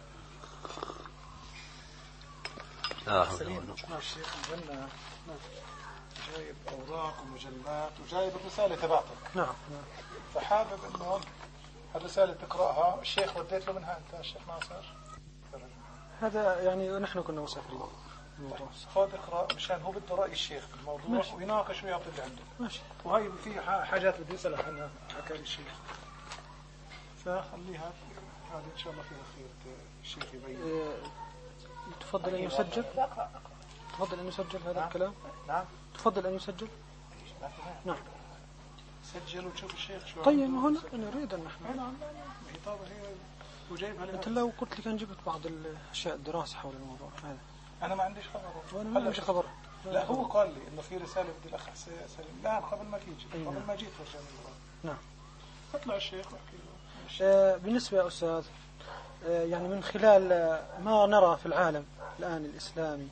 لا الشيخ البنا جايب أوراق ومجلات وجايب الرسالة تبعتك. نعم. فحابب إنه الرسالة تقرأها. الشيخ وديت له منها أنت الشيخ ناصر؟ هذا يعني نحن كنا مسافرين. خذ اقرأ مشان هو بده رأي الشيخ في الموضوع ماشي. ويناقش ويعطي اللي عنده. ماشي. وهي في حاجات بدي أسألك عنها حكى لي الشيخ، فخليها هذه إن شاء الله فيها خير الشيخ يبين. إيه تفضل أن يسجل. تفضل أن يسجل هذا نعم. الكلام. نعم. تفضل أن يسجل. نعم. سجل وتشوف الشيخ شو. طيب هنا نريد أن نحن. نعم. هي طابة هي وجايبها. أنت لو قلت لي كان جبت بعض الأشياء الدراسة حول الموضوع هذا. أنا ما عنديش خبر. وأنا ما عنديش خبر. لا هو قال لي إنه في رسالة بدي الأخ سليم. لا قبل ما تيجي قبل ما جيت رجعني الله. نعم. اطلع الشيخ واحكي له. آه بالنسبة يا أستاذ، آه يعني من خلال آه ما نرى في العالم الآن الإسلامي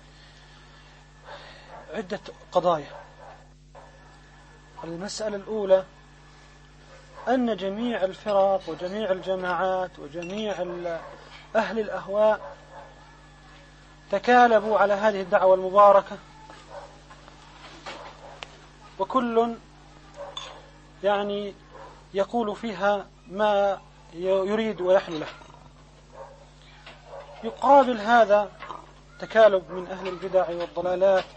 عدة قضايا. المسألة الأولى أن جميع الفرق وجميع الجماعات وجميع أهل الأهواء تكالبوا على هذه الدعوة المباركة، وكل يعني يقول فيها ما يريد ويحلو له. يقابل هذا تكالب من أهل البدع والضلالات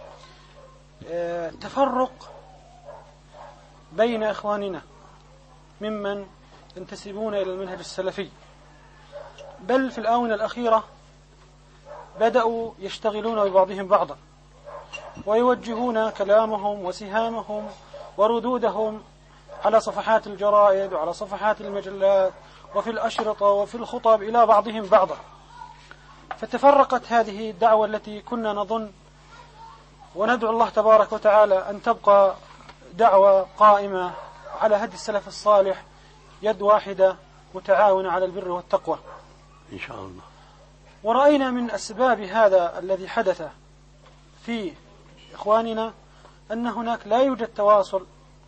تفرق بين إخواننا ممن ينتسبون إلى المنهج السلفي، بل في الآونة الأخيرة بدأوا يشتغلون ببعضهم بعضا ويوجهون كلامهم وسهامهم وردودهم على صفحات الجرائد وعلى صفحات المجلات وفي الأشرطة وفي الخطب إلى بعضهم بعضا. فتفرقت هذه الدعوة التي كنا نظن وندعو الله تبارك وتعالى أن تبقى دعوة قائمة على هدي السلف الصالح، يد واحدة متعاونة على البر والتقوى إن شاء الله. ورأينا من أسباب هذا الذي حدث في إخواننا أن هناك لا يوجد تواصل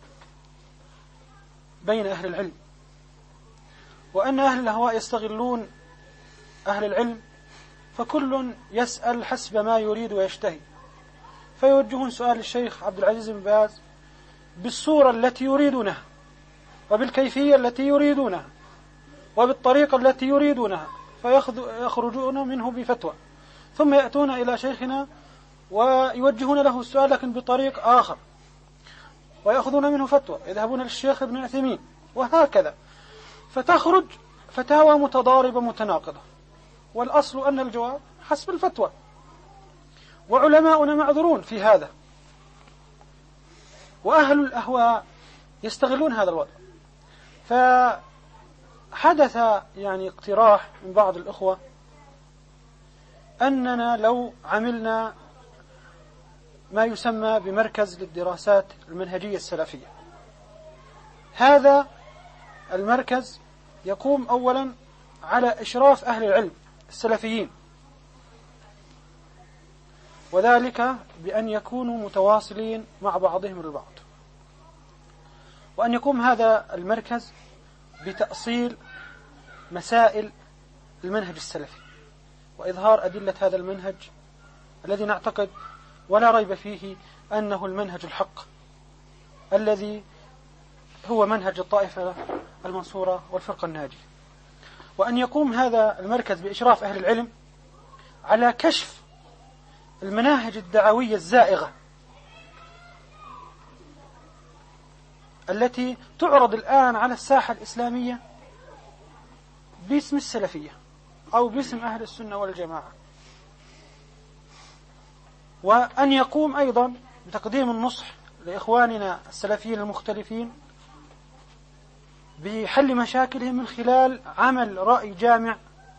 بين أهل العلم، وأن أهل الهواء يستغلون أهل العلم، فكل يسأل حسب ما يريد ويشتهي، فيوجهون سؤال الشيخ عبد العزيز بن باز بالصورة التي يريدونها وبالكيفية التي يريدونها وبالطريقة التي يريدونها، فيخرجون منه بفتوى، ثم يأتون إلى شيخنا ويوجهون له السؤال لكن بطريق آخر ويأخذون منه فتوى، يذهبون للشيخ ابن عثيمين، وهكذا فتخرج فتاوى متضاربة متناقضة. والأصل أن الجواب حسب الفتوى، وعلماؤنا معذورون في هذا، وأهل الأهواء يستغلون هذا الوضع. فحدث يعني اقتراح من بعض الأخوة أننا لو عملنا ما يسمى بمركز للدراسات المنهجية السلفية. هذا المركز يقوم أولا على إشراف أهل العلم السلفيين، وذلك بأن يكونوا متواصلين مع بعضهم البعض، وأن يقوم هذا المركز بتأصيل مسائل المنهج السلفي وإظهار أدلة هذا المنهج الذي نعتقد ولا ريب فيه أنه المنهج الحق الذي هو منهج الطائفة المنصورة والفرقة الناجية. وأن يقوم هذا المركز بإشراف أهل العلم على كشف المناهج الدعوية الزائغة التي تعرض الآن على الساحة الإسلامية باسم السلفية أو باسم أهل السنة والجماعة. وأن يقوم أيضا بتقديم النصح لإخواننا السلفيين المختلفين بحل مشاكلهم من خلال عمل رأي جامع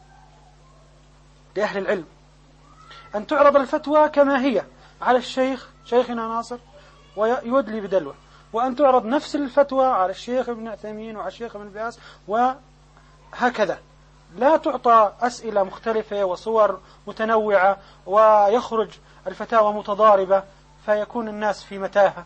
لأهل العلم، أن تعرض الفتوى كما هي على الشيخ شيخنا ناصر ويدلي بدلوه، وأن تعرض نفس الفتوى على الشيخ ابن عثيمين وعلى الشيخ ابن باز، وهكذا لا تعطى أسئلة مختلفة وصور متنوعة ويخرج الفتاوى متضاربة فيكون الناس في متاهة.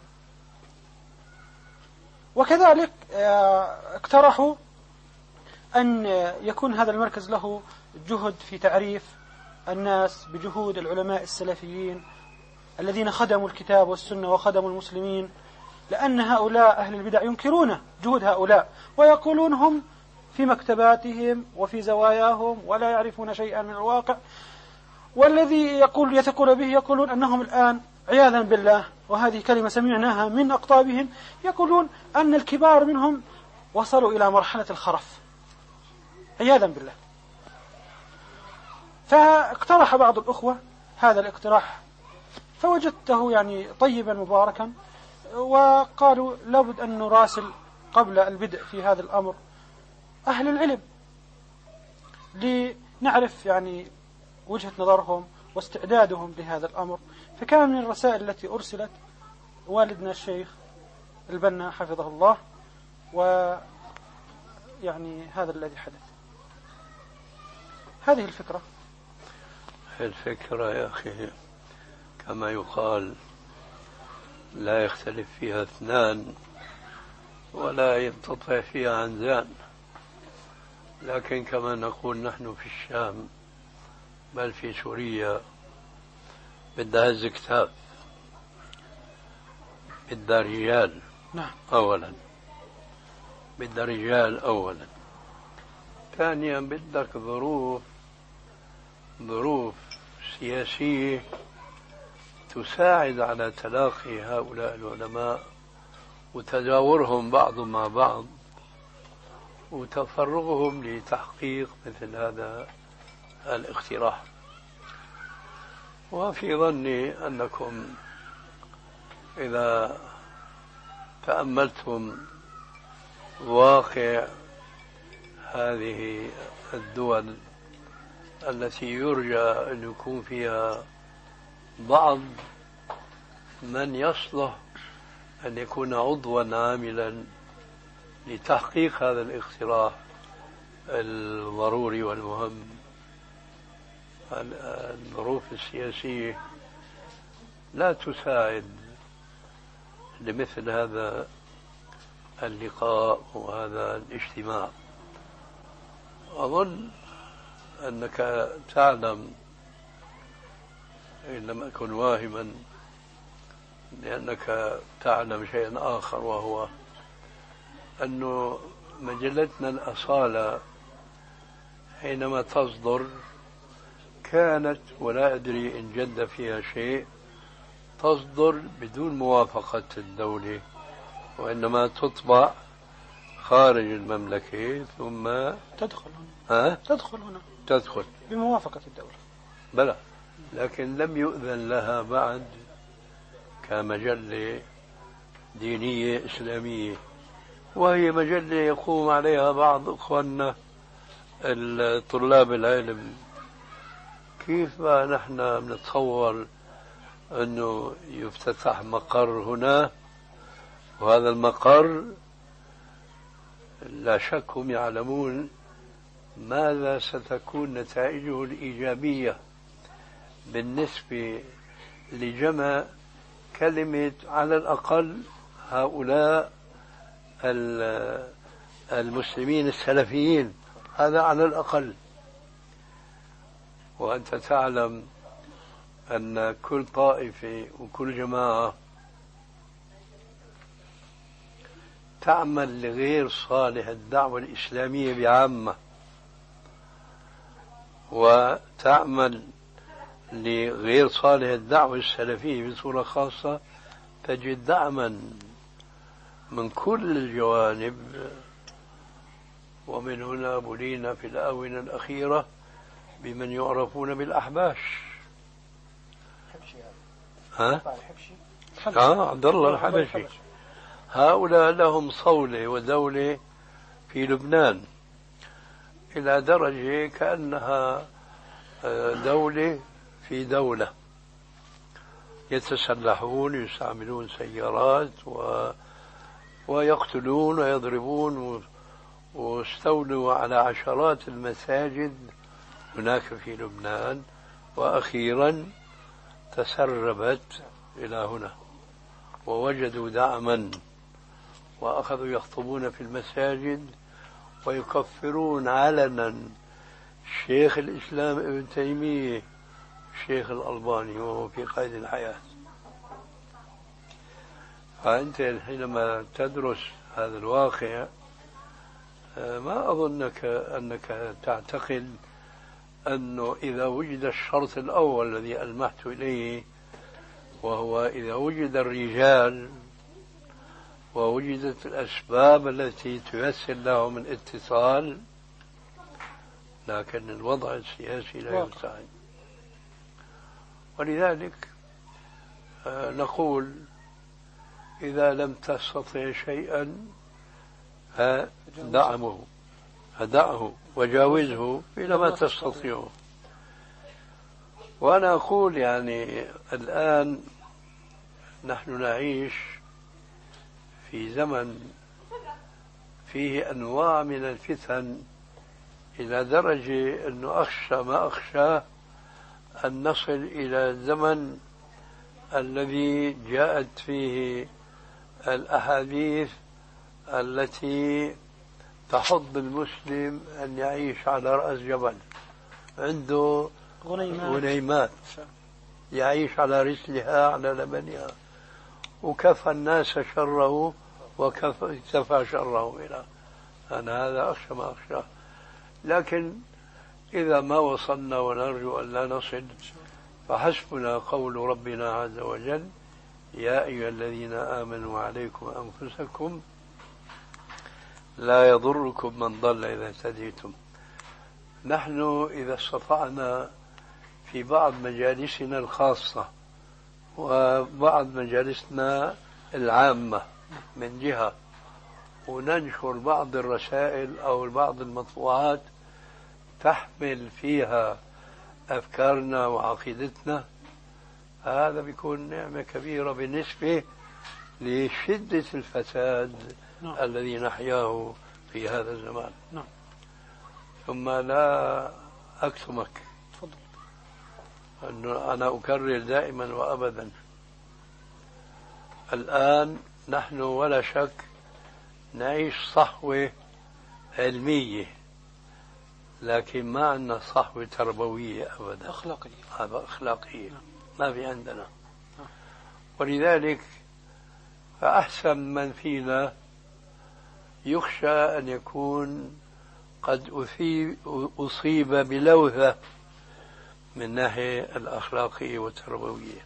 وكذلك اقترحوا أن يكون هذا المركز له جهد في تعريف الناس بجهود العلماء السلفيين الذين خدموا الكتاب والسنة وخدموا المسلمين، لأن هؤلاء أهل البدع ينكرون جهود هؤلاء ويقولون هم في مكتباتهم وفي زواياهم ولا يعرفون شيئا من الواقع، والذي يقول يثقون به يقولون أنهم الآن عياذا بالله، وهذه كلمة سمعناها من أقطابهم، يقولون أن الكبار منهم وصلوا إلى مرحلة الخرف عياذا بالله. فاقترح بعض الأخوة هذا الاقتراح فوجدته يعني طيبا مباركا، وقالوا لابد أن نراسل قبل البدء في هذا الأمر أهل العلم لنعرف يعني وجهة نظرهم واستعدادهم لهذا الأمر. فكان من الرسائل التي أرسلت والدنا الشيخ البنا حفظه الله، ويعني هذا الذي حدث. هذه الفكرة الفكرة يا أخي كما يقال لا يختلف فيها اثنان ولا ينتطع فيها عنزان، لكن كما نقول نحن في الشام بل في سوريا بدها هز كتاب، بدها رجال. نعم. أولا بدها رجال أولا، ثانيا بدك ظروف ظروف سياسية تساعد على تلاقي هؤلاء العلماء وتجاورهم بعض مع بعض وتفرغهم لتحقيق مثل هذا الاقتراح. وفي ظني أنكم إذا تأملتم واقع هذه الدول التي يرجى أن يكون فيها بعض من يصلح أن يكون عضوا عاملا لتحقيق هذا الاقتراح الضروري والمهم، الظروف السياسية لا تساعد لمثل هذا اللقاء وهذا الاجتماع. أظن أنك تعلم إن لم أكن واهما لأنك تعلم شيئا آخر، وهو أن مجلتنا الأصالة حينما تصدر كانت ولا أدري إن جد فيها شيء تصدر بدون موافقة الدولة، وإنما تطبع خارج المملكة ثم تدخل هنا. ها؟ تدخل هنا تدخل بموافقة الدولة. بلى، لكن لم يؤذن لها بعد كمجلة دينية إسلامية، وهي مجلة يقوم عليها بعض إخواننا الطلاب العلم. كيف بقى نحن بنتصور أنه يفتتح مقر هنا، وهذا المقر لا شك هم يعلمون ماذا ستكون نتائجه الإيجابية بالنسبة لجمع كلمة على الأقل هؤلاء المسلمين السلفيين، هذا على الأقل. وأنت تعلم أن كل طائفة وكل جماعة تعمل لغير صالح الدعوة الإسلامية بعامة، وتعمل لغير صالح الدعوة السلفية بصورة خاصة، تجد دعما من كل الجوانب. ومن هنا بلينا في الآونة الأخيرة بمن يعرفون بالأحباش. ها؟ آه عبد الله الحبشي. هؤلاء لهم صولة ودولة في لبنان إلى درجة كأنها دولة في دولة، يتسلحون، يستعملون سيارات و... ويقتلون ويضربون، واستولوا على عشرات المساجد هناك في لبنان، وأخيرا تسربت إلى هنا ووجدوا دعما، وأخذوا يخطبون في المساجد ويكفرون علنا شيخ الإسلام ابن تيمية، الشيخ الألباني وهو في قيد الحياة. فأنت حينما تدرس هذا الواقع ما أظنك أنك تعتقد أنه إذا وجد الشرط الأول الذي ألمحت إليه، وهو إذا وجد الرجال ووجدت الأسباب التي تيسر لهم الاتصال، لكن الوضع السياسي لا يساعد. ولذلك نقول إذا لم تستطع شيئا فدعمه فدعه وجاوزه إلى ما تستطيعه. وأنا أقول يعني الآن نحن نعيش في زمن فيه أنواع من الفتن إلى درجة أنه أخشى ما أخشى أن نصل إلى الزمن الذي جاءت فيه الأحاديث التي تحض المسلم أن يعيش على رأس جبل عنده غنيمات، يعيش على رسلها على لبنها، وكفى الناس شره وكفى شره إلى أنا هذا أخشى ما أخشى. لكن إذا ما وصلنا ونرجو أن لا نصل فحسبنا قول ربنا عز وجل: يا أيها الذين آمنوا عليكم أنفسكم لا يضركم من ضل إذا اهتديتم. نحن إذا استطعنا في بعض مجالسنا الخاصة وبعض مجالسنا العامة من جهة، وننشر بعض الرسائل أو بعض المطبوعات تحمل فيها أفكارنا وعقيدتنا، هذا بيكون نعمة كبيرة بالنسبة لشدة الفساد نعم. الذي نحياه في هذا الزمان نعم. ثم لا أكتمك تفضل أنه أنا أكرر دائما وأبدا، الآن نحن ولا شك نعيش صحوة علمية، لكن ما عندنا صحوة تربوية أبدا، أخلاقية هذا أخلاقية ما في عندنا. ولذلك فأحسن من فينا يخشى أن يكون قد أصيب, أصيب بلوثة من الناحية الأخلاقية والتربوية،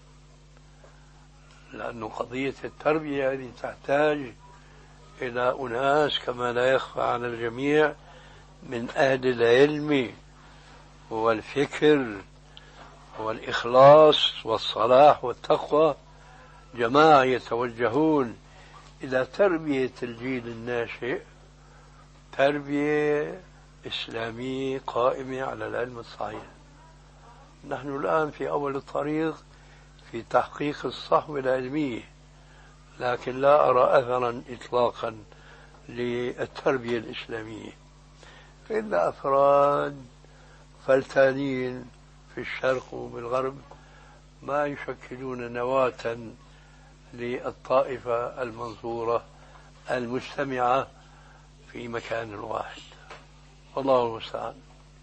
لأن قضية التربية هذه تحتاج إلى أناس كما لا يخفى على الجميع من أهل العلم والفكر والإخلاص والصلاح والتقوى جماعة يتوجهون إلى تربية الجيل الناشئ تربية إسلامية قائمة على العلم الصحيح. نحن الآن في أول الطريق في تحقيق الصحوة العلمية، لكن لا أرى أثرا إطلاقا للتربية الإسلامية إلا أفراد فلتانين في الشرق وبالغرب ما يشكلون نواة للطائفة المنصورة المجتمعة في مكان واحد. والله المستعان.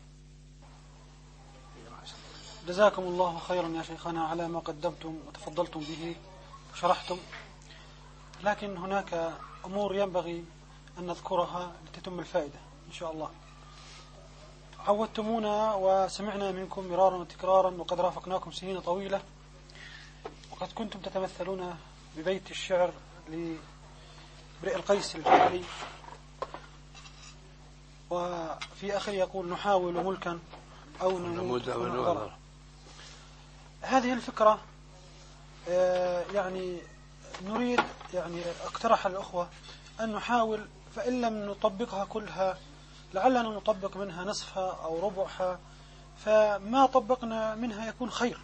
جزاكم الله خيرا يا شيخنا على ما قدمتم وتفضلتم به وشرحتم، لكن هناك أمور ينبغي أن نذكرها لتتم الفائدة إن شاء الله. عودتمونا وسمعنا منكم مرارا وتكرارا وقد رافقناكم سنين طويلة، وقد كنتم تتمثلون ببيت الشعر لامرئ القيس الجبلي، وفي آخر يقول نحاول ملكا أو نموت أو نعذر. هذه الفكرة يعني نريد يعني اقترح الأخوة أن نحاول، فإن لم نطبقها كلها لعلنا نطبق منها نصفها أو ربعها، فما طبقنا منها يكون خير.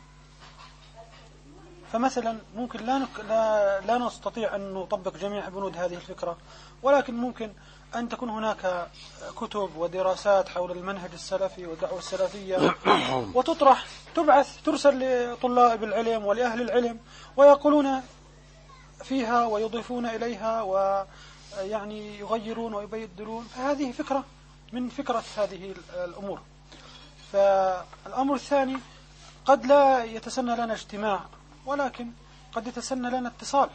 فمثلا ممكن لا, نك... لا... لا نستطيع أن نطبق جميع بنود هذه الفكرة، ولكن ممكن أن تكون هناك كتب ودراسات حول المنهج السلفي والدعوة السلفية وتطرح تبعث ترسل لطلاب العلم ولأهل العلم ويقولون فيها ويضيفون إليها ويعني يغيرون ويبدلون. فهذه فكرة من فكرة هذه الأمور. فالأمر الثاني قد لا يتسنى لنا اجتماع، ولكن قد يتسنى لنا اتصال.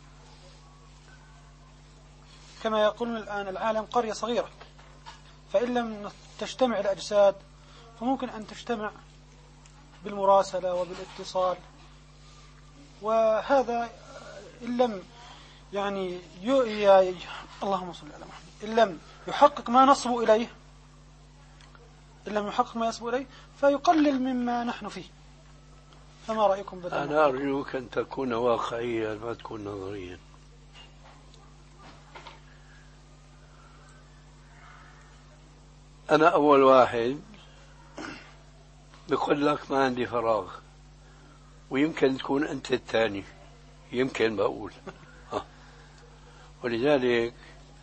كما يقولون الآن العالم قرية صغيرة، فإن لم تجتمع الأجساد فممكن أن تجتمع بالمراسلة وبالاتصال، وهذا إن لم يعني ي... اللهم صل على محمد إن لم يحقق ما نصب إليه إن لم يحقق ما يصب إليه فيقلل مما نحن فيه. فما رأيكم بدل؟ أنا أرجوك أن تكون واقعيا ما تكون نظريا. أنا أول واحد بقول لك ما عندي فراغ، ويمكن تكون أنت الثاني، يمكن بقول ولذلك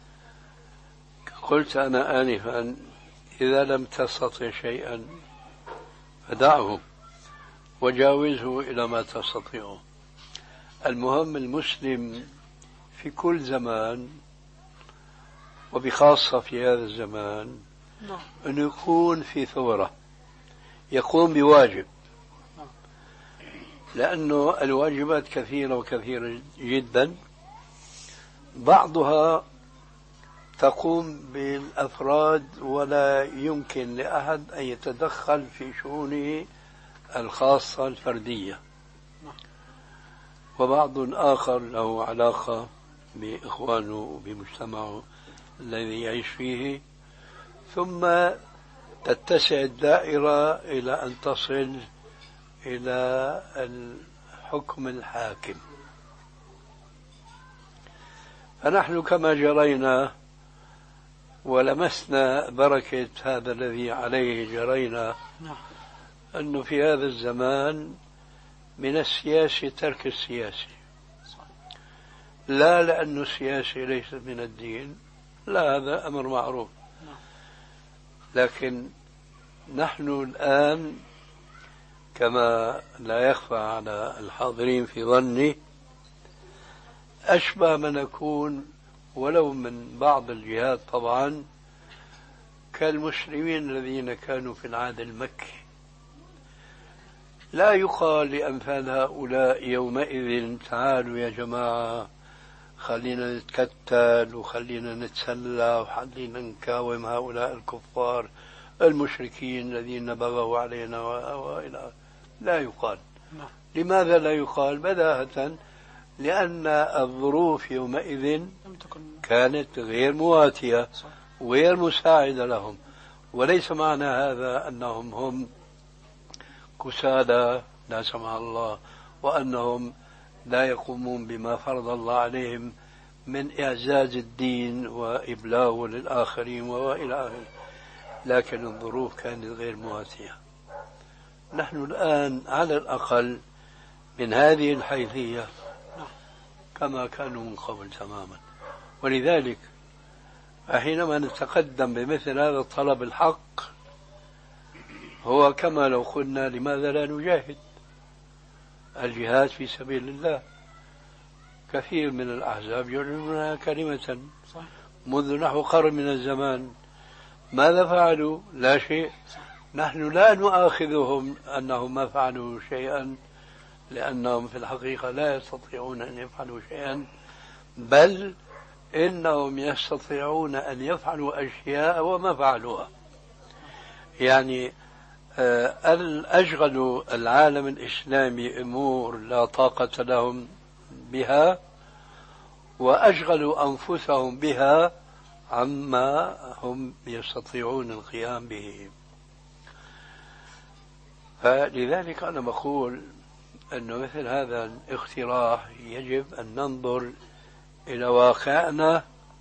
قلت أنا آنفا إذا لم تستطع شيئا فدعه وجاوزه إلى ما تستطيعه. المهم المسلم في كل زمان وبخاصة في هذا الزمان أن يكون في ثورة، يقوم بواجب، لأنه الواجبات كثيرة وكثيرة جدا، بعضها تقوم بالأفراد ولا يمكن لأحد أن يتدخل في شؤونه الخاصة الفردية، وبعض آخر له علاقة بإخوانه وبمجتمعه الذي يعيش فيه، ثم تتسع الدائرة إلى أن تصل إلى الحكم الحاكم. فنحن كما جرينا ولمسنا بركة هذا الذي عليه جرينا، أنه في هذا الزمان من السياسة ترك السياسة، لا لأنه السياسة ليست من الدين، لا، هذا أمر معروف، لكن نحن الآن كما لا يخفى على الحاضرين في ظني أشبه ما نكون ولو من بعض الجهات طبعا كالمسلمين الذين كانوا في العهد المكي. لا يقال لأمثال هؤلاء يومئذ تعالوا يا جماعة خلينا نتكتل وخلينا نتسلى وخلينا نكاوم هؤلاء الكفار المشركين الذين بغوا علينا وإلى. لا يقال. لماذا لا يقال؟ بداهة لأن الظروف يومئذ كانت غير مواتية وغير مساعدة لهم، وليس معنى هذا أنهم هم كسالى لا سمح الله، وأنهم لا يقومون بما فرض الله عليهم من إعزاز الدين وإبلاغه للآخرين وإلى آخره، لكن الظروف كانت غير مواتية. نحن الآن على الأقل من هذه الحيثية كما كانوا من قبل تماما. ولذلك حينما نتقدم بمثل هذا الطلب الحق هو كما لو قلنا لماذا لا نجاهد؟ الجهاد في سبيل الله. كثير من الأحزاب يعلنونها كلمة منذ نحو قرن من الزمان. ماذا فعلوا؟ لا شيء. نحن لا نؤاخذهم أنهم ما فعلوا شيئا، لأنهم في الحقيقة لا يستطيعون أن يفعلوا شيئا، بل إنهم يستطيعون أن يفعلوا أشياء وما فعلوها. يعني أن أشغلوا العالم الإسلامي أمور لا طاقة لهم بها، وأشغلوا أنفسهم بها عما هم يستطيعون القيام به. فلذلك أنا بقول أنه مثل هذا الاقتراح يجب أن ننظر إلى واقعنا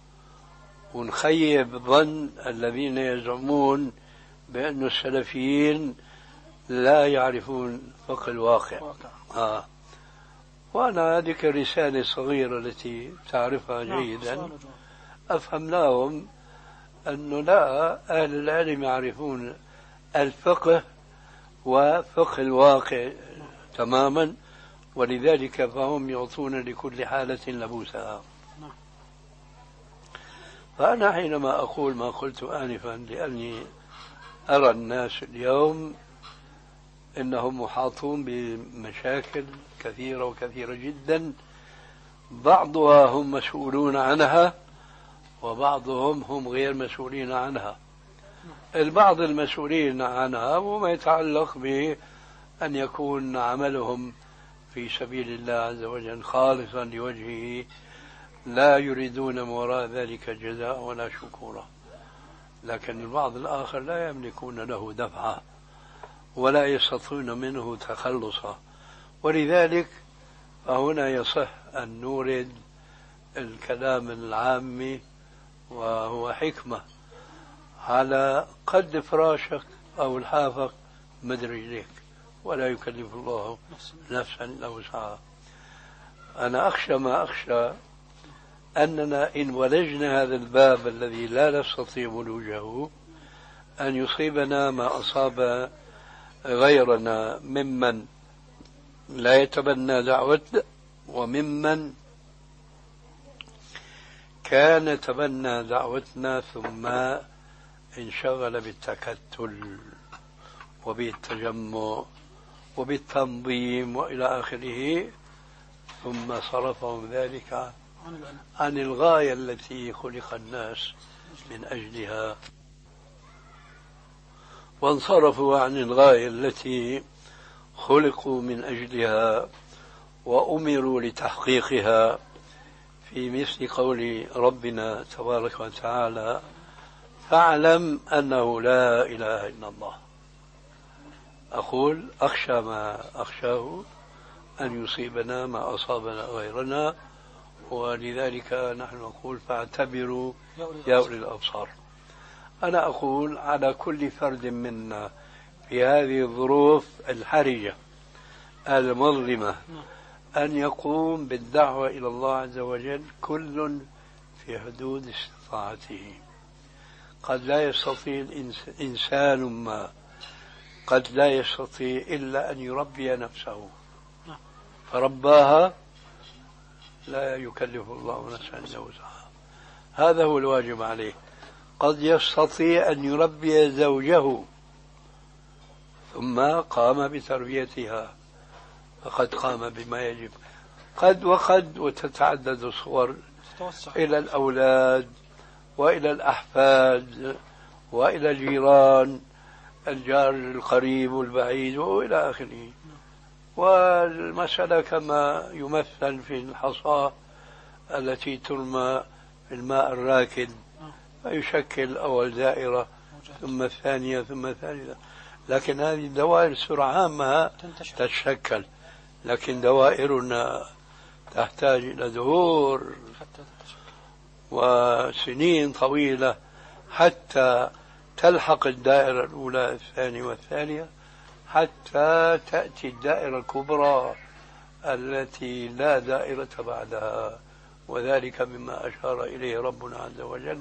ونخيب ظن الذين يزعمون بأن السلفيين لا يعرفون فقه الواقع. آه. وأنا هذه الرسالة الصغيرة التي تعرفها جيدا أفهم لهم أنه لا، أهل العلم يعرفون الفقه وفقه الواقع تماما، ولذلك فهم يعطون لكل حالة لبوسها. فأنا حينما أقول ما قلت آنفا لأني أرى الناس اليوم إنهم محاطون بمشاكل كثيرة وكثيرة جدا، بعضها هم مسؤولون عنها وبعضهم هم غير مسؤولين عنها. البعض المسؤولين عنها وما يتعلق بأن يكون عملهم في سبيل الله عز وجل خالصا لوجهه، لا يريدون من وراء ذلك جزاء ولا شكورا. لكن البعض الآخر لا يملكون له دفعة ولا يستطيعون منه تخلصا. ولذلك فهنا يصح أن نورد الكلام العامي وهو حكمة على قد فراشك أو الحافك مد رجليك، ولا يكلف الله نفسا إلا وسعها. أنا أخشى ما أخشى أننا إن ولجنا هذا الباب الذي لا نستطيع ولوجه أن يصيبنا ما أصاب غيرنا ممن لا يتبنى دعوتنا وممن كان يتبنى دعوتنا ثم انشغل بالتكتل وبالتجمع وبالتنظيم وإلى آخره، ثم صرفهم ذلك عن الغاية التي خلق الناس من أجلها، وانصرفوا عن الغاية التي خلقوا من أجلها وأمروا لتحقيقها، في مثل قول ربنا تبارك وتعالى: فاعلم أنه لا إله إلا الله. أقول أخشى ما أخشاه أن يصيبنا ما أصابنا غيرنا، ولذلك نحن نقول فاعتبروا يا أولي الأبصار. أنا أقول على كل فرد منا في هذه الظروف الحرجة المظلمة أن يقوم بالدعوة إلى الله عز وجل كل في حدود استطاعته. قد لا يستطيع إنسان ما، قد لا يستطيع إلا أن يربي نفسه، فرباها لا يكلف الله نفسا إلا وسعها، هذا هو الواجب عليه. قد يستطيع أن يربي زوجه ثم قام بتربيتها فقد قام بما يجب. قد وقد وتتعدد الصور إلى الأولاد وإلى الأحفاد وإلى الجيران، الجار القريب والبعيد وإلى آخره. والمسألة كما يمثل في الحصاة التي ترمى في الماء الراكد فيشكل أول دائرة ثم الثانية ثم الثالثة. لكن هذه الدوائر سرعان ما تتشكل، لكن دوائرنا تحتاج إلى دهور وسنين طويلة حتى تلحق الدائرة الأولى الثانية والثانية، حتى تأتي الدائرة الكبرى التي لا دائرة بعدها، وذلك مما أشار إليه ربنا عز وجل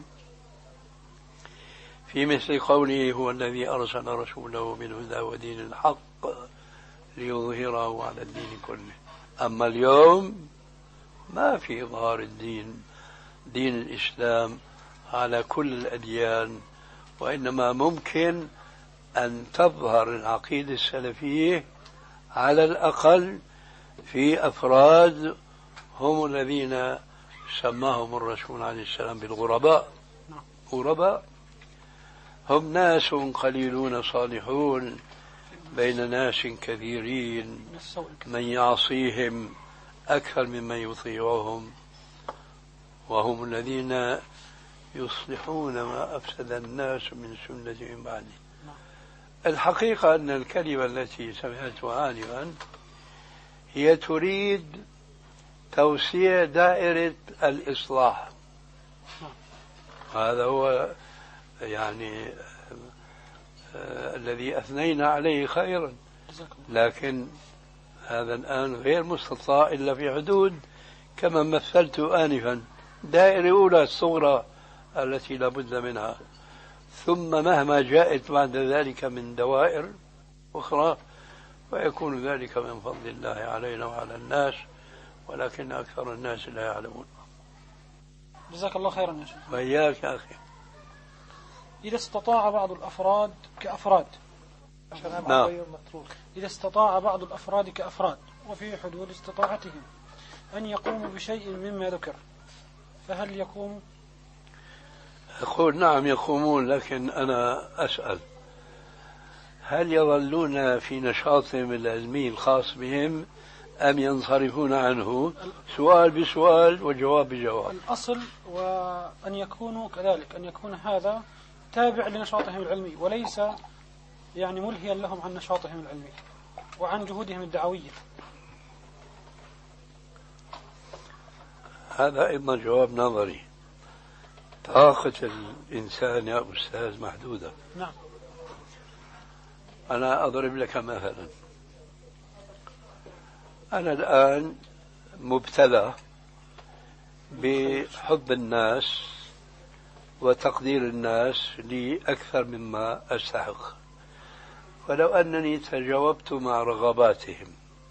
في مثل قوله: هو الذي أرسل رسوله بالهدى ودين الحق ليظهره على الدين كله. أما اليوم ما في إظهار الدين، دين الإسلام، على كل الأديان، وإنما ممكن أن تظهر العقيدة السلفية على الأقل في أفراد هم الذين سماهم الرسول عليه السلام بالغرباء. غرباء هم ناس قليلون صالحون بين ناس كثيرين، من يعصيهم أكثر ممن يطيعهم، وهم الذين يصلحون ما أفسد الناس من سنة من بعده. الحقيقة أن الكلمة التي سمعتها آنفا هي تريد توسيع دائرة الإصلاح. هذا هو يعني آه الذي أثنينا عليه خيرا، لكن هذا الآن غير مستطاع إلا في حدود كما مثلت آنفا، دائرة أولى الصغرى التي لا بد منها، ثم مهما جاءت بعد ذلك من دوائر أخرى ويكون ذلك من فضل الله علينا وعلى الناس، ولكن أكثر الناس لا يعلمون. جزاك الله خيرا يا شيخ. وإياك يا أخي. إذا استطاع بعض الأفراد كأفراد نعم. إذا استطاع بعض الأفراد كأفراد وفي حدود استطاعتهم أن يقوموا بشيء مما ذكر، فهل يقوم؟ أقول نعم يقومون، لكن أنا أسأل: هل يظلون في نشاطهم العلمي الخاص بهم أم ينصرفون عنه؟ سؤال بسؤال وجواب بجواب. الأصل وأن يكونوا كذلك، أن يكون هذا تابع لنشاطهم العلمي وليس يعني ملهيا لهم عن نشاطهم العلمي وعن جهودهم الدعوية. هذا أيضا جواب نظري. طاقة الإنسان يا أستاذ محدودة. نعم. أنا أضرب لك مثلا: أنا الآن مبتلى بحب الناس وتقدير الناس لي أكثر مما أستحق، ولو أنني تجاوبت مع رغباتهم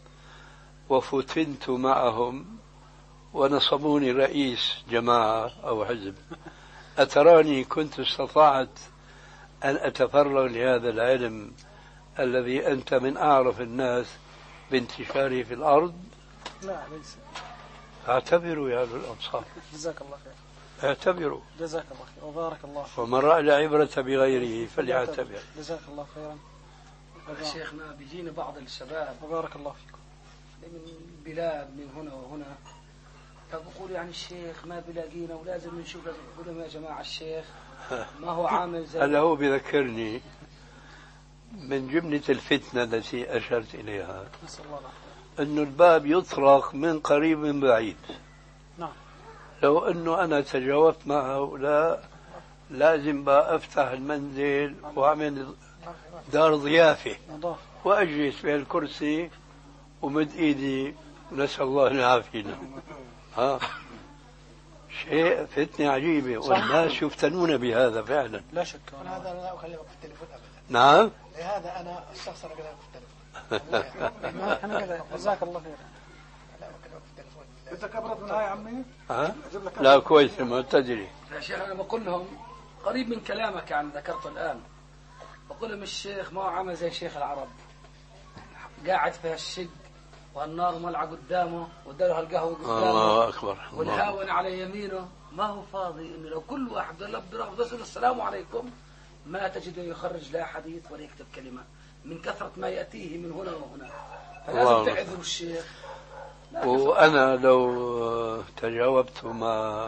وفتنت معهم ونصبوني رئيس جماعة أو حزب، أتراني كنت استطعت أن أتفرغ لهذا العلم الذي أنت من أعرف الناس بانتشاره في الأرض؟ لا ليس. اعتبروا يا أهل الأمصار. جزاك الله خير. اعتبروا. جزاك الله خير وبارك الله فيك. ومن رأى العبرة بغيره فليعتبر. جزاك الله خيرا. شيخنا بيجينا بعض الشباب وبارك الله فيكم من بلاد من هنا وهنا، فبقول يعني الشيخ ما بلاقينا ولازم نشوف، لازم نقول لهم يا جماعة الشيخ ما هو عامل زي هذا هو بذكرني من جملة الفتنة التي أشرت إليها، نسأل الله العافية، أنه الباب يطرق من قريب من بعيد. نعم. لو أنه أنا تجاوبت مع هؤلاء لازم بقى أفتح المنزل وأعمل دار ضيافة وأجلس في الكرسي ومد إيدي ونسأل الله أن يعافينا. ها شيء فتنة عجيبة، والناس يفتنون بهذا فعلا. لا شك. هذا أنا لا أكلمك في التليفون أبدا. نعم. لهذا أنا أستخسر أكلمك في التليفون. احنا كذا. جزاك الله خير. لا أكلمك في التليفون. بدك أبرد من هاي عمي؟ ها؟ لا كويس ما تدري. يا شيخ أنا بقول لهم قريب من كلامك يعني ذكرته الآن، بقول لهم الشيخ ما هو عامل زي شيخ العرب، قاعد في هالشق والنار مولعة قدامه واداله هالقهوة قدامه الله أكبر والهاون على يمينه، ما هو فاضي إنه لو كل واحد يلبي رغبة يقول السلام عليكم ما تجده يخرج لا حديث ولا يكتب كلمة من كثرة ما يأتيه من هنا وهنا، فلازم تعذروا الشيخ. وأنا لو تجاوبت مع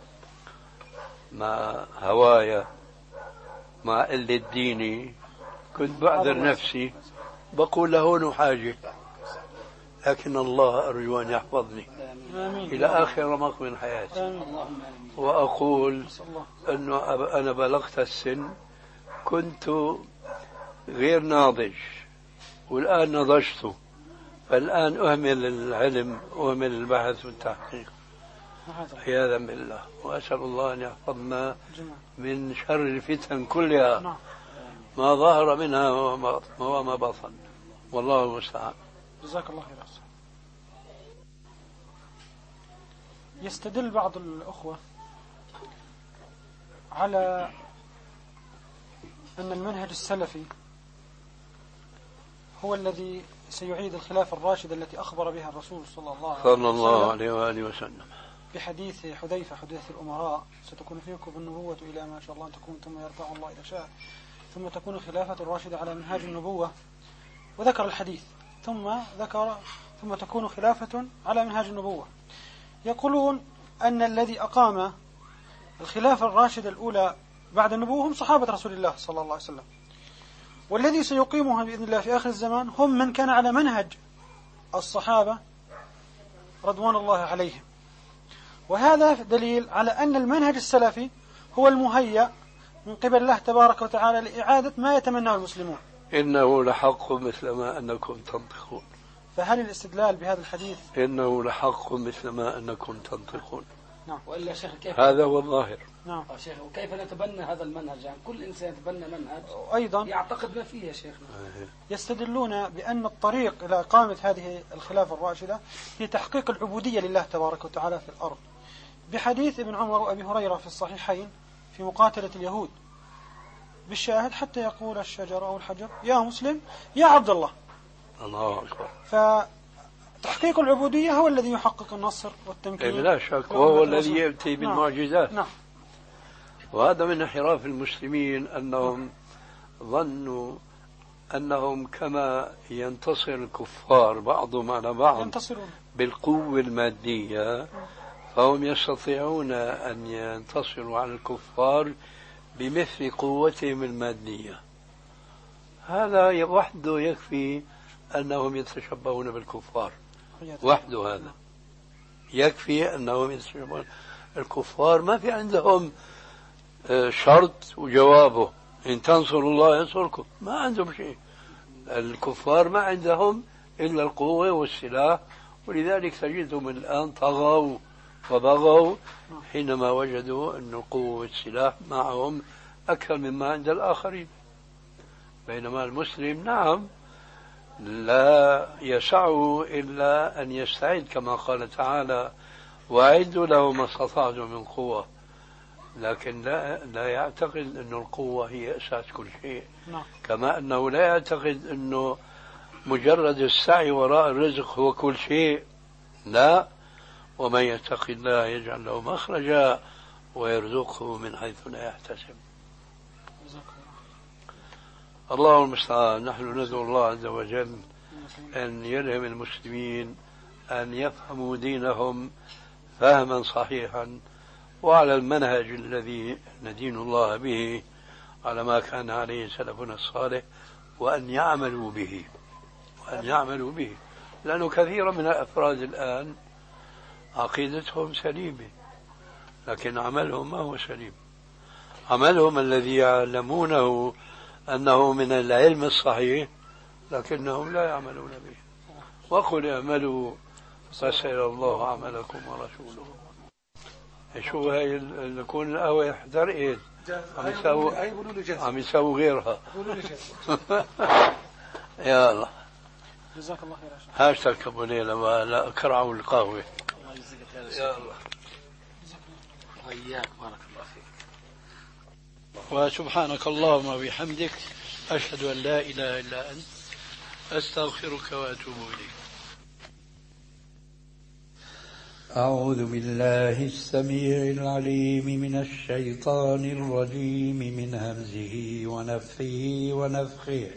مع هوايا مع قلة ديني كنت بعذر نفسي بقول لهون حاجة، لكن الله أرجو أن يحفظني إلى آخر رمق من حياتي، وأقول أنه أنا بلغت السن كنت غير ناضج والآن نضجت، فالآن أهمل العلم أهمل البحث والتحقيق عياذا بالله. وأسأل الله أن يحفظنا من شر الفتن كلها ما ظهر منها وما بطن، والله المستعان. جزاك الله خير. يستدل بعض الأخوة على أن المنهج السلفي هو الذي سيعيد الخلافة الراشدة التي أخبر بها الرسول صلى الله, صلى الله عليه وآله وسلم بحديث حذيفة حديث الأمراء: ستكون فيكم النبوة إلى ما شاء الله أن تكون ثم يرفع الله إذا شاء ثم تكون الخلافة الراشدة على منهاج النبوة، وذكر الحديث ثم ذكر ثم تكون خلافة على منهاج النبوة. يقولون أن الذي أقام الخلافة الراشدة الأولى بعد النبوة هم صحابة رسول الله صلى الله عليه وسلم، والذي سيقيمها بإذن الله في آخر الزمان هم من كان على منهج الصحابة رضوان الله عليهم. وهذا دليل على أن المنهج السلفي هو المهيأ من قبل الله تبارك وتعالى لإعادة ما يتمناه المسلمون. إنه لحق مثل ما أنكم تنطقون. فهل الاستدلال بهذا الحديث إنه لحق مثل ما أنكم تنطقون؟ نعم. وإلا شيخ كيف هذا هو الظاهر. نعم. شيخ، وكيف نتبنى هذا المنهج؟ يعني كل إنسان يتبنى منهج أيضا يعتقد ما فيه يا شيخ. يستدلون بأن الطريق إلى إقامة هذه الخلافة الراشدة هي تحقيق العبودية لله تبارك وتعالى في الأرض، بحديث ابن عمر وأبي هريرة في الصحيحين في مقاتلة اليهود بالشاهد: حتى يقول الشجر أو الحجر يا مسلم يا عبد الله. الله أكبر. فتحقيق العبودية هو الذي يحقق النصر والتمكين. لا شك، وهو الذي يأتي بالمعجزات. نعم. وهذا من انحراف المسلمين أنهم ظنوا أنهم كما ينتصر الكفار بعضهم على بعض ينتصرون بالقوة المادية، فهم يستطيعون أن ينتصروا على الكفار بمثل قوتهم المادية. هذا وحده يكفي أنهم يتشبهون بالكفار، وحده هذا يكفي أنهم يتشبهون الكفار. ما في عندهم شرط وجوابه إن تنصروا الله ينصركم، ما عندهم شيء. الكفار ما عندهم إلا القوة والسلاح، ولذلك تجدهم الآن طغوا وبغوا حينما وجدوا أن القوة والسلاح معهم أكثر مما عند الآخرين. بينما المسلم نعم لا يسعه إلا أن يستعد كما قال تعالى: وأعدوا له ما استطعتم من قوة، لكن لا, لا يعتقد أن القوة هي أساس كل شيء. كما أنه لا يعتقد أنه مجرد السعي وراء الرزق هو كل شيء، لا. ومن يتق الله يجعل له مخرجا ويرزقه من حيث لا يحتسب. الله المستعان. نحن ندعو الله عز وجل أن يلهم المسلمين أن يفهموا دينهم فهما صحيحا وعلى المنهج الذي ندين الله به، على ما كان عليه سلفنا الصالح، وأن يعملوا به وأن يعملوا به لأنه كثير من الأفراد الآن عقيدتهم سليمة لكن عملهم ما هو سليم. عملهم الذي يعلمونه أنه من العلم الصحيح لكنهم لا يعملون به. وقل اعملوا فسيرى الله عملكم ورسوله. شو هاي نكون القهوة احترقت عم يساووا عم يساووا غيرها. يا الله. جزاك الله خير. هاش تركبوا ليلة لا كرعوا القهوة. يا الله. وإياك بارك الله فيك. وسبحانك اللهم وبحمدك أشهد أن لا إله إلا أنت أستغفرك وأتوب إليك. أعوذ بالله السميع العليم من الشيطان الرجيم من همزه ونفخه ونفخه.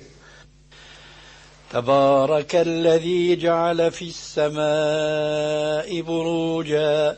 تبارك الذي جعل في السماء بروجا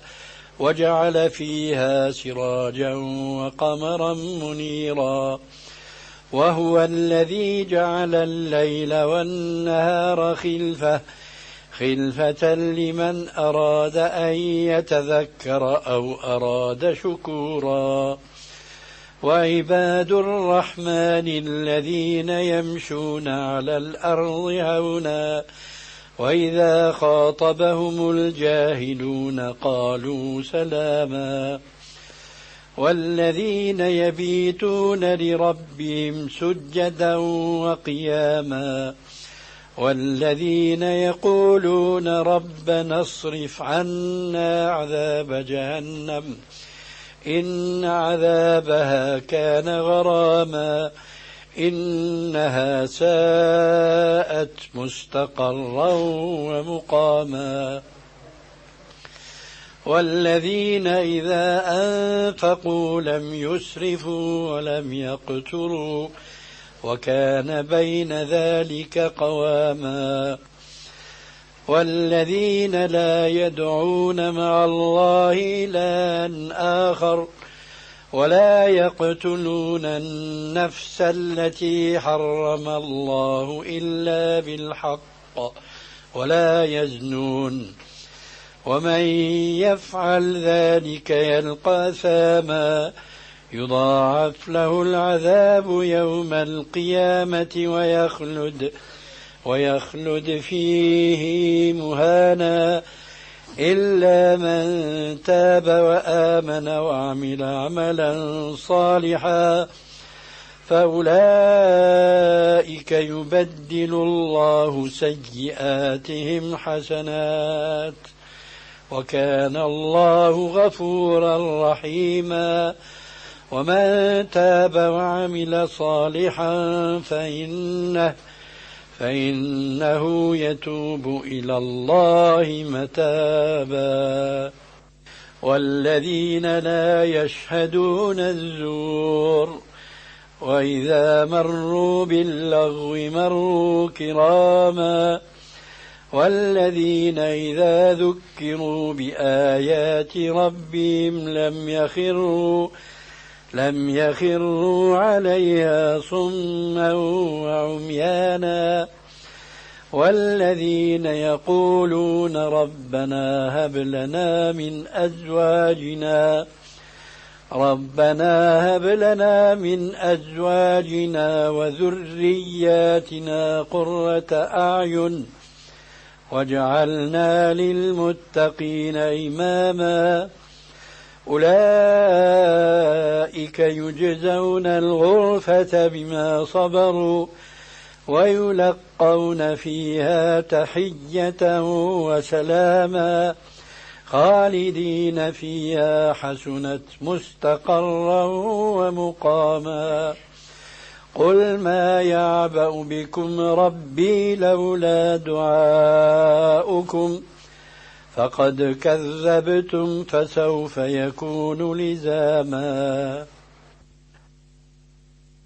وجعل فيها سراجا وقمرا منيرا وهو الذي جعل الليل والنهار خلفة خلفة لمن أراد أن يتذكر أو أراد شكورا وعباد الرحمن الذين يمشون على الأرض هونا وإذا خاطبهم الجاهلون قالوا سلاما والذين يبيتون لربهم سجدا وقياما والذين يقولون ربنا اصرف عنا عذاب جهنم إن عذابها كان غراما إنها ساءت مستقرا ومقاما والذين إذا أنفقوا لم يسرفوا ولم يقتروا وكان بين ذلك قواما والذين لا يدعون مع الله إلها آخر ولا يقتلون النفس التي حرم الله إلا بالحق ولا يزنون ومن يفعل ذلك يلقى أثاما يضاعف له العذاب يوم القيامة ويخلد ويخلد فيه مهانا إلا من تاب وآمن وعمل عملا صالحا فأولئك يبدل الله سيئاتهم حسنات وكان الله غفورا رحيما ومن تاب وعمل صالحا فإنه فإنه يتوب إلى الله متابا والذين لا يشهدون الزور وإذا مروا باللغو مروا كراما والذين إذا ذكروا بآيات ربهم لم يخروا لم يخروا عليها صما وعميانا والذين يقولون ربنا هب لنا من أزواجنا ربنا هب لنا من أزواجنا وذرياتنا قرة أعين واجعلنا للمتقين إماما أولئك يجزون الغرفة بما صبروا ويلقون فيها تحية وسلاما خالدين فيها حسنت مستقرا ومقاما قل ما يعبأ بكم ربي لولا دعاؤكم فقد كذبتم فسوف يكون لزاما